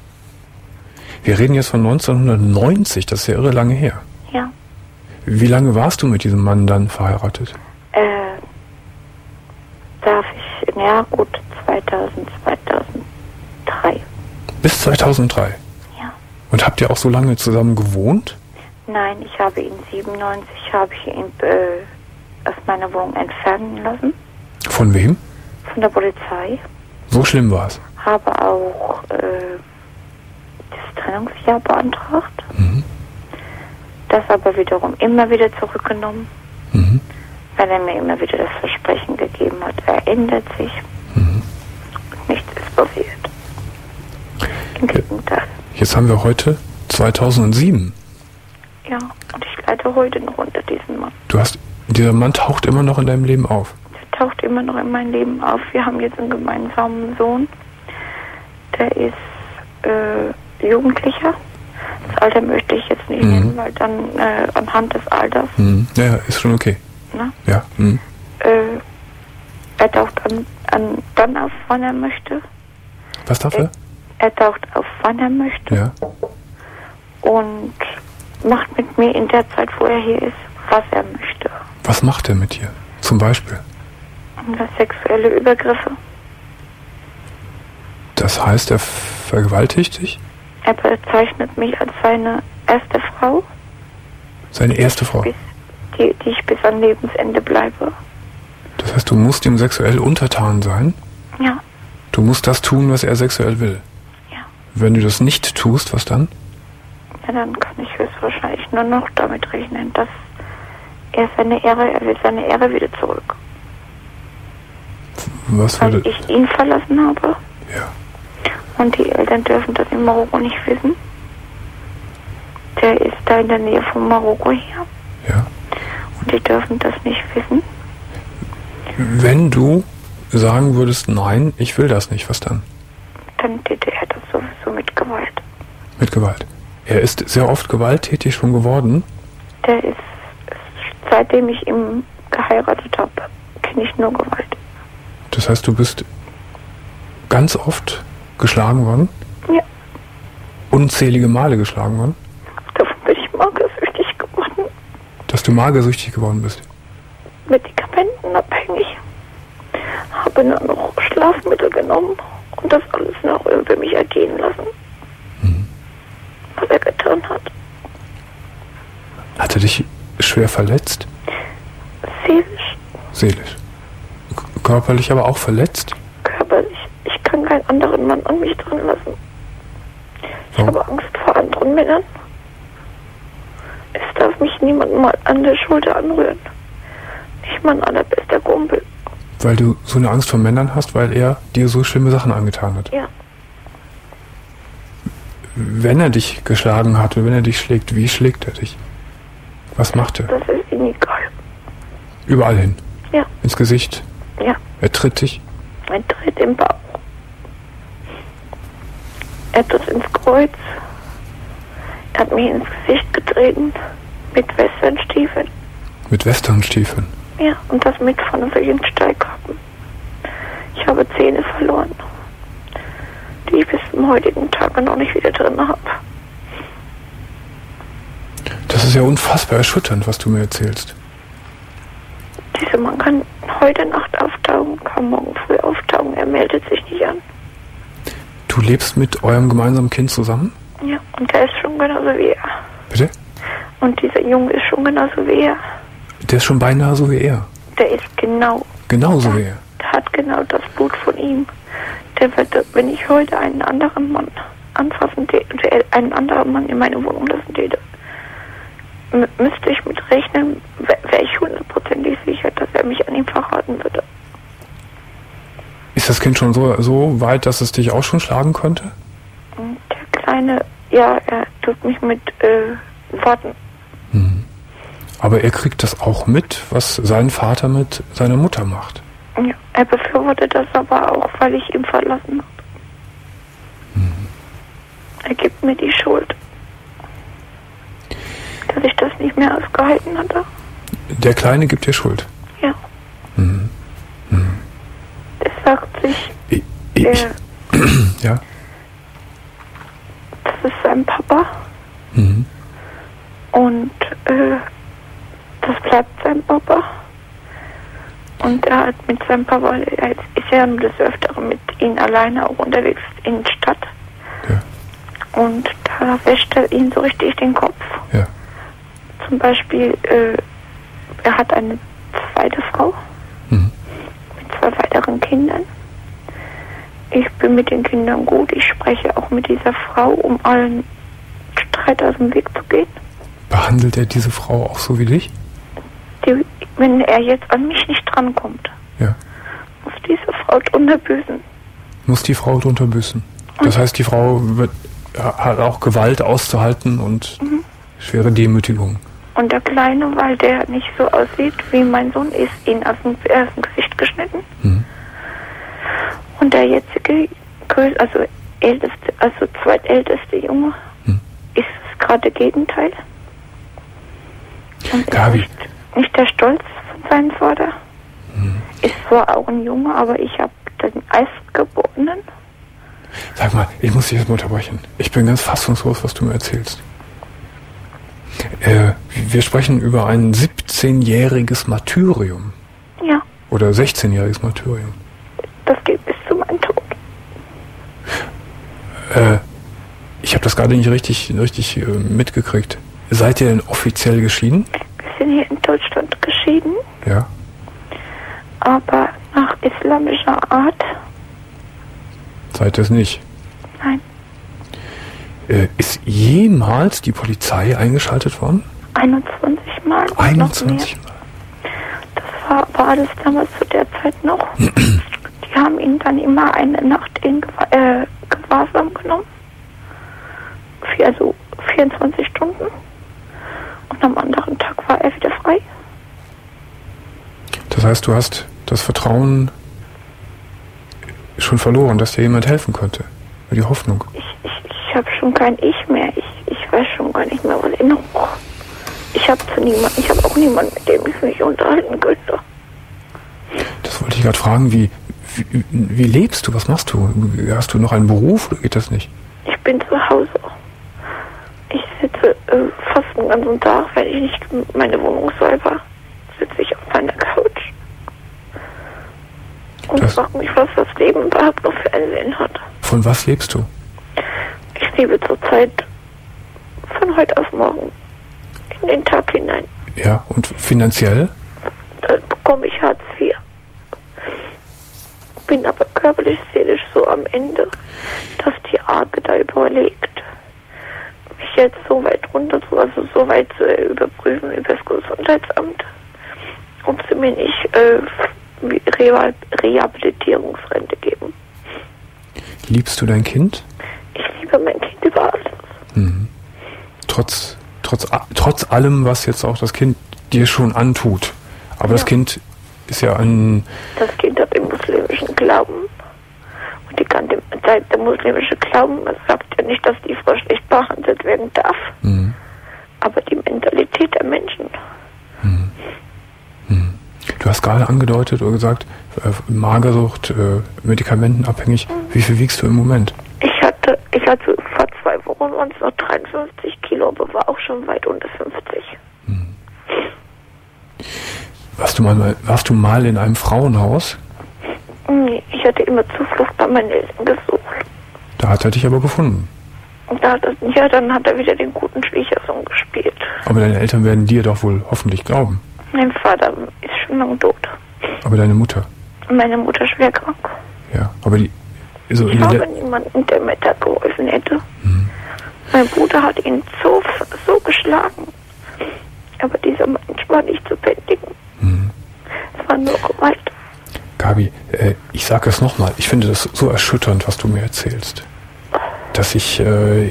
Speaker 3: Wir reden jetzt von neunzehnhundertneunzig, das ist ja irre lange her.
Speaker 7: ja.
Speaker 3: Wie lange warst du mit diesem Mann dann verheiratet?
Speaker 7: Äh, darf ich, ja gut, zweitausend, zweitausenddrei.
Speaker 3: Bis zweitausenddrei.
Speaker 7: Ja.
Speaker 3: Und habt ihr auch so lange zusammen gewohnt?
Speaker 7: Nein, ich habe ihn siebenundneunzig, habe ich ihn äh, aus meiner Wohnung entfernen lassen,
Speaker 3: Von wem?
Speaker 7: von der Polizei.
Speaker 3: So schlimm war es.
Speaker 7: Habe auch äh, das Trennungsjahr beantragt.
Speaker 3: Mhm.
Speaker 7: Das aber wiederum immer wieder zurückgenommen,
Speaker 3: Mhm.
Speaker 7: weil er mir immer wieder das Versprechen gegeben hat, er ändert sich.
Speaker 3: Mhm.
Speaker 7: Und nichts ist passiert. Im Gegenteil.
Speaker 3: Jetzt haben wir heute zweitausendsieben.
Speaker 7: Ja, und ich leide heute noch unter diesem Mann.
Speaker 3: Du hast, dieser Mann taucht immer noch in deinem Leben auf.
Speaker 7: Der taucht immer noch in mein Leben auf. Wir haben jetzt einen gemeinsamen Sohn. Der ist äh, Jugendlicher. Das Alter möchte ich jetzt nicht
Speaker 3: Mhm.
Speaker 7: nennen, weil dann äh, anhand des Alters,
Speaker 3: Mhm. Ja, ja, ist schon okay.
Speaker 7: ne,
Speaker 3: Ja. Mhm.
Speaker 7: äh, er taucht an, an, dann auf, wann er möchte.
Speaker 3: Was darf er?
Speaker 7: Er taucht auf, wann er möchte.
Speaker 3: Ja.
Speaker 7: Und macht mit mir in der Zeit, wo er hier ist, was er möchte.
Speaker 3: Was macht er mit dir? Zum Beispiel.
Speaker 7: Und das sexuelle Übergriffe.
Speaker 3: Das heißt, er vergewaltigt dich?
Speaker 7: Er bezeichnet mich als seine erste Frau,
Speaker 3: Seine erste Frau.
Speaker 7: bis, die, die ich bis an Lebensende bleibe.
Speaker 3: Das heißt, du musst ihm sexuell untertan sein.
Speaker 7: Ja,
Speaker 3: Du musst das tun, was er sexuell will.
Speaker 7: ja.
Speaker 3: Wenn du das nicht tust, was dann?
Speaker 7: Ja, dann kann ich höchstwahrscheinlich nur noch damit rechnen, dass er seine Ehre, er will seine Ehre wieder zurück.
Speaker 3: Was
Speaker 7: Weil
Speaker 3: würde...
Speaker 7: ich ihn verlassen habe
Speaker 3: Ja.
Speaker 7: und die Eltern dürfen das in Marokko nicht wissen. Der ist da in der Nähe von Marokko hier.
Speaker 3: Ja.
Speaker 7: Und die dürfen das nicht wissen.
Speaker 3: Wenn du sagen würdest, nein, ich will das nicht, was dann?
Speaker 7: Dann täte er das sowieso mit Gewalt.
Speaker 3: Mit Gewalt. Er ist sehr oft gewalttätig schon geworden.
Speaker 7: Der ist, seitdem ich ihn geheiratet habe, kenne ich nur Gewalt.
Speaker 3: Das heißt, du bist ganz oft geschlagen worden?
Speaker 7: Ja.
Speaker 3: Unzählige Male geschlagen worden?
Speaker 7: Davon bin ich magersüchtig geworden.
Speaker 3: Dass du magersüchtig geworden bist?
Speaker 7: Medikamenten abhängig. Habe nur noch Schlafmittel genommen und das alles noch über mich ergehen lassen.
Speaker 3: Mhm.
Speaker 7: Was er getan hat.
Speaker 3: Hat er dich schwer verletzt?
Speaker 7: Seelisch.
Speaker 3: Seelisch. K- körperlich aber auch verletzt?
Speaker 7: Körperlich. Ich kann keinen anderen Mann an mich dran lassen. Ich
Speaker 3: Warum?
Speaker 7: habe Angst vor anderen Männern. Es darf mich niemand mal an der Schulter anrühren. Nicht mein allerbester Kumpel.
Speaker 3: Weil du so eine Angst vor Männern hast, weil er dir so schlimme Sachen angetan hat?
Speaker 7: Ja.
Speaker 3: Wenn er dich geschlagen hat und wenn er dich schlägt, wie schlägt er dich? Was macht er?
Speaker 7: Das ist ihm egal.
Speaker 3: Überall hin?
Speaker 7: Ja.
Speaker 3: Ins Gesicht?
Speaker 7: Ja.
Speaker 3: Er tritt dich?
Speaker 7: Er tritt im Bauch. Er tritt ins Kreuz. Er hat mich ins Gesicht getreten. Mit Westernstiefeln.
Speaker 3: Mit Westernstiefeln?
Speaker 7: Ja, und das mit von solchen Steigkappen. Ich habe Zähne verloren, die ich bis zum heutigen Tage noch nicht wieder drin habe.
Speaker 3: Das ist ja unfassbar erschütternd, was du mir erzählst.
Speaker 7: Dieser Mann kann heute Nacht auftauchen, kann morgen früh auftauchen, er meldet sich nicht an.
Speaker 3: Du lebst mit eurem gemeinsamen Kind zusammen?
Speaker 7: Ja, und der ist schon genauso wie er.
Speaker 3: Bitte?
Speaker 7: Und dieser Junge ist schon genauso wie er.
Speaker 3: Der ist schon beinahe so wie er.
Speaker 7: Der ist genau.
Speaker 3: Genauso wie er.
Speaker 7: Der hat genau das Blut von ihm. Der wird, wenn ich heute einen anderen Mann anfassen täte, einen anderen Mann in meine Wohnung lassen täte, m- müsste ich mit rechnen, wäre ich hundertprozentig sicher, dass er mich an ihm verraten würde.
Speaker 3: Ist das Kind schon so, so weit, dass es dich auch schon schlagen könnte?
Speaker 7: Und der Kleine, ja, er tut mich mit äh, Worten.
Speaker 3: Mhm. Aber er kriegt das auch mit, was sein Vater mit seiner Mutter macht.
Speaker 7: Ja, er befürwortet das aber auch, weil ich ihn verlassen habe.
Speaker 3: Mhm.
Speaker 7: Er gibt mir die Schuld, dass ich das nicht mehr ausgehalten hatte.
Speaker 3: Der Kleine gibt dir Schuld?
Speaker 7: Ja.
Speaker 3: Mhm. Mhm.
Speaker 7: Er sagt sich,
Speaker 3: Ich, ich,
Speaker 7: er,
Speaker 3: ja?
Speaker 7: das ist sein Papa
Speaker 3: Mhm.
Speaker 7: und äh, das bleibt sein Papa. Und er hat mit seinem Papa, er ist ja nur des Öfteren mit ihm alleine auch unterwegs in der Stadt.
Speaker 3: Ja.
Speaker 7: Und da wäscht er ihn so richtig den Kopf.
Speaker 3: Ja.
Speaker 7: Zum Beispiel, äh, er hat eine zweite Frau
Speaker 3: Mhm.
Speaker 7: mit zwei weiteren Kindern. Ich bin mit den Kindern gut. Ich spreche auch mit dieser Frau, um allen Streit aus dem Weg zu gehen.
Speaker 3: Behandelt er diese Frau auch so wie dich?
Speaker 7: Die, wenn er jetzt an mich nicht drankommt,
Speaker 3: Ja.
Speaker 7: muss diese Frau drunter büßen.
Speaker 3: Muss die Frau drunter büßen? Das heißt, die Frau wird, hat auch Gewalt auszuhalten und
Speaker 7: Mhm.
Speaker 3: schwere Demütigung.
Speaker 7: Und der Kleine, weil der nicht so aussieht wie mein Sohn, ist ihn aus dem, aus dem Gesicht geschnitten.
Speaker 3: Mhm.
Speaker 7: Und der jetzige, größ- also älteste, also zweitälteste Junge,
Speaker 3: Mhm.
Speaker 7: ist es gerade das Gegenteil. Und ist
Speaker 3: Gabi.
Speaker 7: nicht, nicht der Stolz von seinem Vater.
Speaker 3: Mhm.
Speaker 7: Ist zwar auch ein Junge, aber ich habe den Erstgeborenen.
Speaker 3: Sag mal, ich muss dich jetzt mal unterbrechen. Ich bin ganz fassungslos, was du mir erzählst. Äh, wir sprechen über ein siebzehnjähriges Martyrium.
Speaker 7: Ja,
Speaker 3: Oder sechzehnjähriges Martyrium.
Speaker 7: das geht bis zu meinem Tod.
Speaker 3: Äh, ich habe das gerade nicht richtig, richtig äh, mitgekriegt. Seid ihr denn offiziell geschieden?
Speaker 7: Wir sind hier in Deutschland geschieden,
Speaker 3: Ja.
Speaker 7: aber nach islamischer Art.
Speaker 3: Seid ihr es nicht?
Speaker 7: Nein,
Speaker 3: Äh, ist jemals die Polizei eingeschaltet worden?
Speaker 7: einundzwanzig Mal. und
Speaker 3: einundzwanzig
Speaker 7: noch
Speaker 3: Mal.
Speaker 7: mehr. Das war aber alles damals zu der Zeit noch. Die haben ihn dann immer eine Nacht in Gewa- äh, Gewahrsam genommen. Vier, also vierundzwanzig Stunden. Und am anderen Tag war er wieder frei.
Speaker 3: Das heißt, du hast das Vertrauen schon verloren, dass dir jemand helfen könnte. Die Hoffnung.
Speaker 7: Ich, ich, ich habe schon kein Ich mehr. Ich, ich weiß schon gar nicht mehr, was ich noch brauche. Ich habe zu niemanden, ich habe auch niemanden, mit dem ich mich unterhalten könnte.
Speaker 3: Das wollte ich gerade fragen, wie, wie, wie lebst du? Was machst du? Hast du noch einen Beruf oder geht das nicht?
Speaker 7: Ich bin zu Hause. Ich sitze äh, fast den ganzen Tag, wenn ich nicht meine Wohnung säuber, sitze ich auf meiner Couch und frage mich, was das Leben überhaupt noch für einen Sinn hat.
Speaker 3: Von was lebst du?
Speaker 7: Ich lebe zurzeit von heute auf morgen in den Tag hinein.
Speaker 3: Ja, und finanziell?
Speaker 7: Da bekomme ich Hartz vier. Bin aber körperlich, seelisch so am Ende, dass die Arge da überlegt, mich jetzt so weit runter zu, also so weit zu überprüfen über das Gesundheitsamt, ob sie mir nicht äh, Reha- Rehabilitierungsrente geben.
Speaker 3: Liebst du dein Kind?
Speaker 7: Ich liebe mein Kind über alles.
Speaker 3: Mhm. Trotz, trotz, trotz allem, was jetzt auch das Kind dir schon antut. Aber ja. Das Kind ist ja ein...
Speaker 7: Das Kind hat den muslimischen Glauben. Und die kann dem, der, der muslimische Glauben sagt ja nicht, dass die Frau schlecht behandelt werden darf. Mhm. Aber die Mentalität der Menschen.
Speaker 3: Mhm. Mhm. Du hast gerade angedeutet oder gesagt, äh, Magersucht, äh, medikamentenabhängig. Mhm. Wie viel wiegst du im Moment?
Speaker 7: Ich hatte, ich hatte vor zwei Wochen waren es noch dreiundfünfzig Kilo, aber war auch schon weit unter fünfzig.
Speaker 3: Mhm. Warst du mal, warst du mal in einem Frauenhaus?
Speaker 7: Nee, ich hatte immer Zuflucht bei meinen Eltern gesucht.
Speaker 3: Da hat er dich aber gefunden.
Speaker 7: Und da hat er, ja, dann hat er wieder den guten Schwiegersohn gespielt.
Speaker 3: Aber deine Eltern werden dir doch wohl hoffentlich glauben.
Speaker 7: Mein Vater ist schon lange tot.
Speaker 3: Aber deine Mutter?
Speaker 7: Meine Mutter schwer krank.
Speaker 3: Ja, aber die... So
Speaker 7: ich
Speaker 3: in
Speaker 7: habe
Speaker 3: der
Speaker 7: niemanden, der mir da geholfen hätte.
Speaker 3: Mhm.
Speaker 7: Mein Bruder hat ihn so, so geschlagen. Aber dieser Mensch war nicht zu bändigen. Mhm. Es war nur Gewalt.
Speaker 3: Gabi, äh, ich sage es nochmal. Ich finde das so erschütternd, was du mir erzählst. Dass ich äh,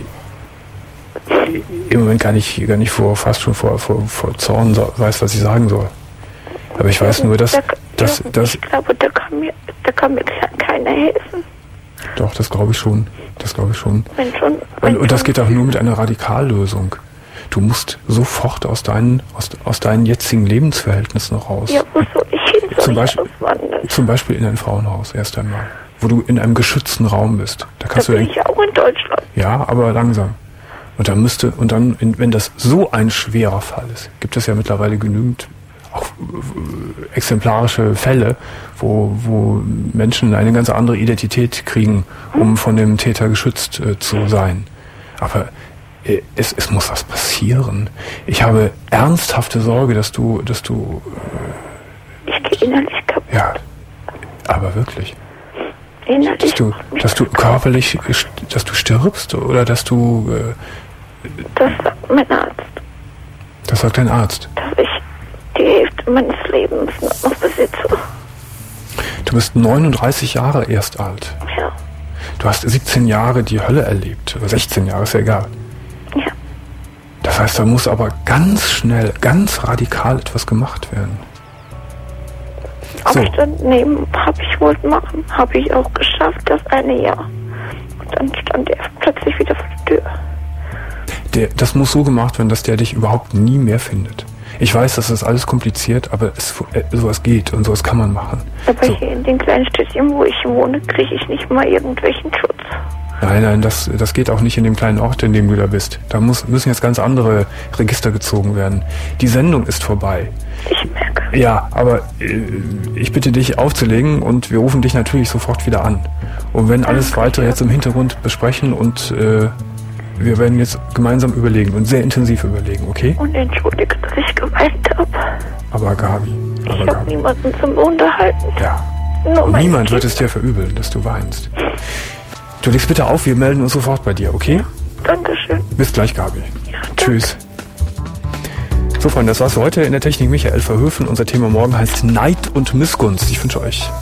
Speaker 3: im Moment gar nicht, gar nicht vor, fast schon vor, vor, vor Zorn so, weiß, was ich sagen soll. Aber ich weiß nur, dass...
Speaker 7: Der,
Speaker 3: dass,
Speaker 7: ja,
Speaker 3: dass
Speaker 7: ich glaube, da kann mir, da kann mir keiner helfen.
Speaker 3: Doch, das glaube ich schon. Das glaube ich schon.
Speaker 7: Wenn schon wenn
Speaker 3: und, und das geht auch nur mit einer Radikallösung. Du musst sofort aus deinen, aus, aus deinen jetzigen Lebensverhältnissen raus.
Speaker 7: Ja, wo soll ich hin? Soll
Speaker 3: zum,
Speaker 7: ich
Speaker 3: Beispiel,
Speaker 7: auswandern?
Speaker 3: zum Beispiel in ein Frauenhaus erst einmal. Wo du in einem geschützten Raum bist. Da kannst
Speaker 7: da
Speaker 3: du
Speaker 7: bin
Speaker 3: den,
Speaker 7: ich auch in Deutschland.
Speaker 3: Ja, aber langsam. Und dann müsste, und dann, wenn das so ein schwerer Fall ist, gibt es ja mittlerweile genügend auch exemplarische Fälle, wo, wo Menschen eine ganz andere Identität kriegen, um von dem Täter geschützt äh, zu sein. Aber äh, es, es muss was passieren. Ich habe ernsthafte Sorge, dass du, dass du...
Speaker 7: Äh, ich gehe innerlich kaputt.
Speaker 3: Ja, aber wirklich.
Speaker 7: Innerlich.
Speaker 3: Dass du, dass du körperlich, dass du stirbst oder dass du... Äh,
Speaker 7: das sagt mein Arzt.
Speaker 3: Das sagt dein Arzt?
Speaker 7: Dass ich die Hälfte meines Lebens noch besitze.
Speaker 3: Du bist neununddreißig Jahre erst alt.
Speaker 7: Ja.
Speaker 3: Du hast siebzehn Jahre die Hölle erlebt. Oder sechzehn Jahre, ist ja egal.
Speaker 7: Ja.
Speaker 3: Das heißt, da muss aber ganz schnell, ganz radikal etwas gemacht werden. So.
Speaker 7: Abstand nehmen habe ich wohl machen. Habe ich auch geschafft, das eine Jahr. Und dann stand er plötzlich wieder vor der Tür.
Speaker 3: Der, das muss so gemacht werden, dass der dich überhaupt nie mehr findet. Ich weiß, das ist alles kompliziert, aber es, äh, sowas geht und sowas kann man machen.
Speaker 7: Aber
Speaker 3: so.
Speaker 7: Hier in den kleinen Städtchen, wo ich wohne, kriege ich nicht mal irgendwelchen Schutz.
Speaker 3: Nein, nein, das, das geht auch nicht in dem kleinen Ort, in dem du da bist. Da muss, müssen jetzt ganz andere Register gezogen werden. Die Sendung ist vorbei.
Speaker 7: Ich merke.
Speaker 3: Ja, aber äh, ich bitte dich aufzulegen und wir rufen dich natürlich sofort wieder an. Und wenn alles weitere jetzt im Hintergrund besprechen und äh, wir werden jetzt gemeinsam überlegen und sehr intensiv überlegen, okay?
Speaker 7: Und entschuldige, dass ich geweint habe.
Speaker 3: Aber Gabi, aber
Speaker 7: ich habe niemanden zum Unterhalten.
Speaker 3: Ja.
Speaker 7: Nur
Speaker 3: und niemand
Speaker 7: Kind.
Speaker 3: wird es dir verübeln, dass du weinst. Du legst bitte auf, wir melden uns sofort bei dir, okay?
Speaker 7: Dankeschön.
Speaker 3: Bis gleich, Gabi.
Speaker 7: Ja,
Speaker 3: tschüss. So, Freunde, das war's für heute in der Technik. Michael Verhöfen. Unser Thema morgen heißt Neid und Missgunst. Ich wünsche euch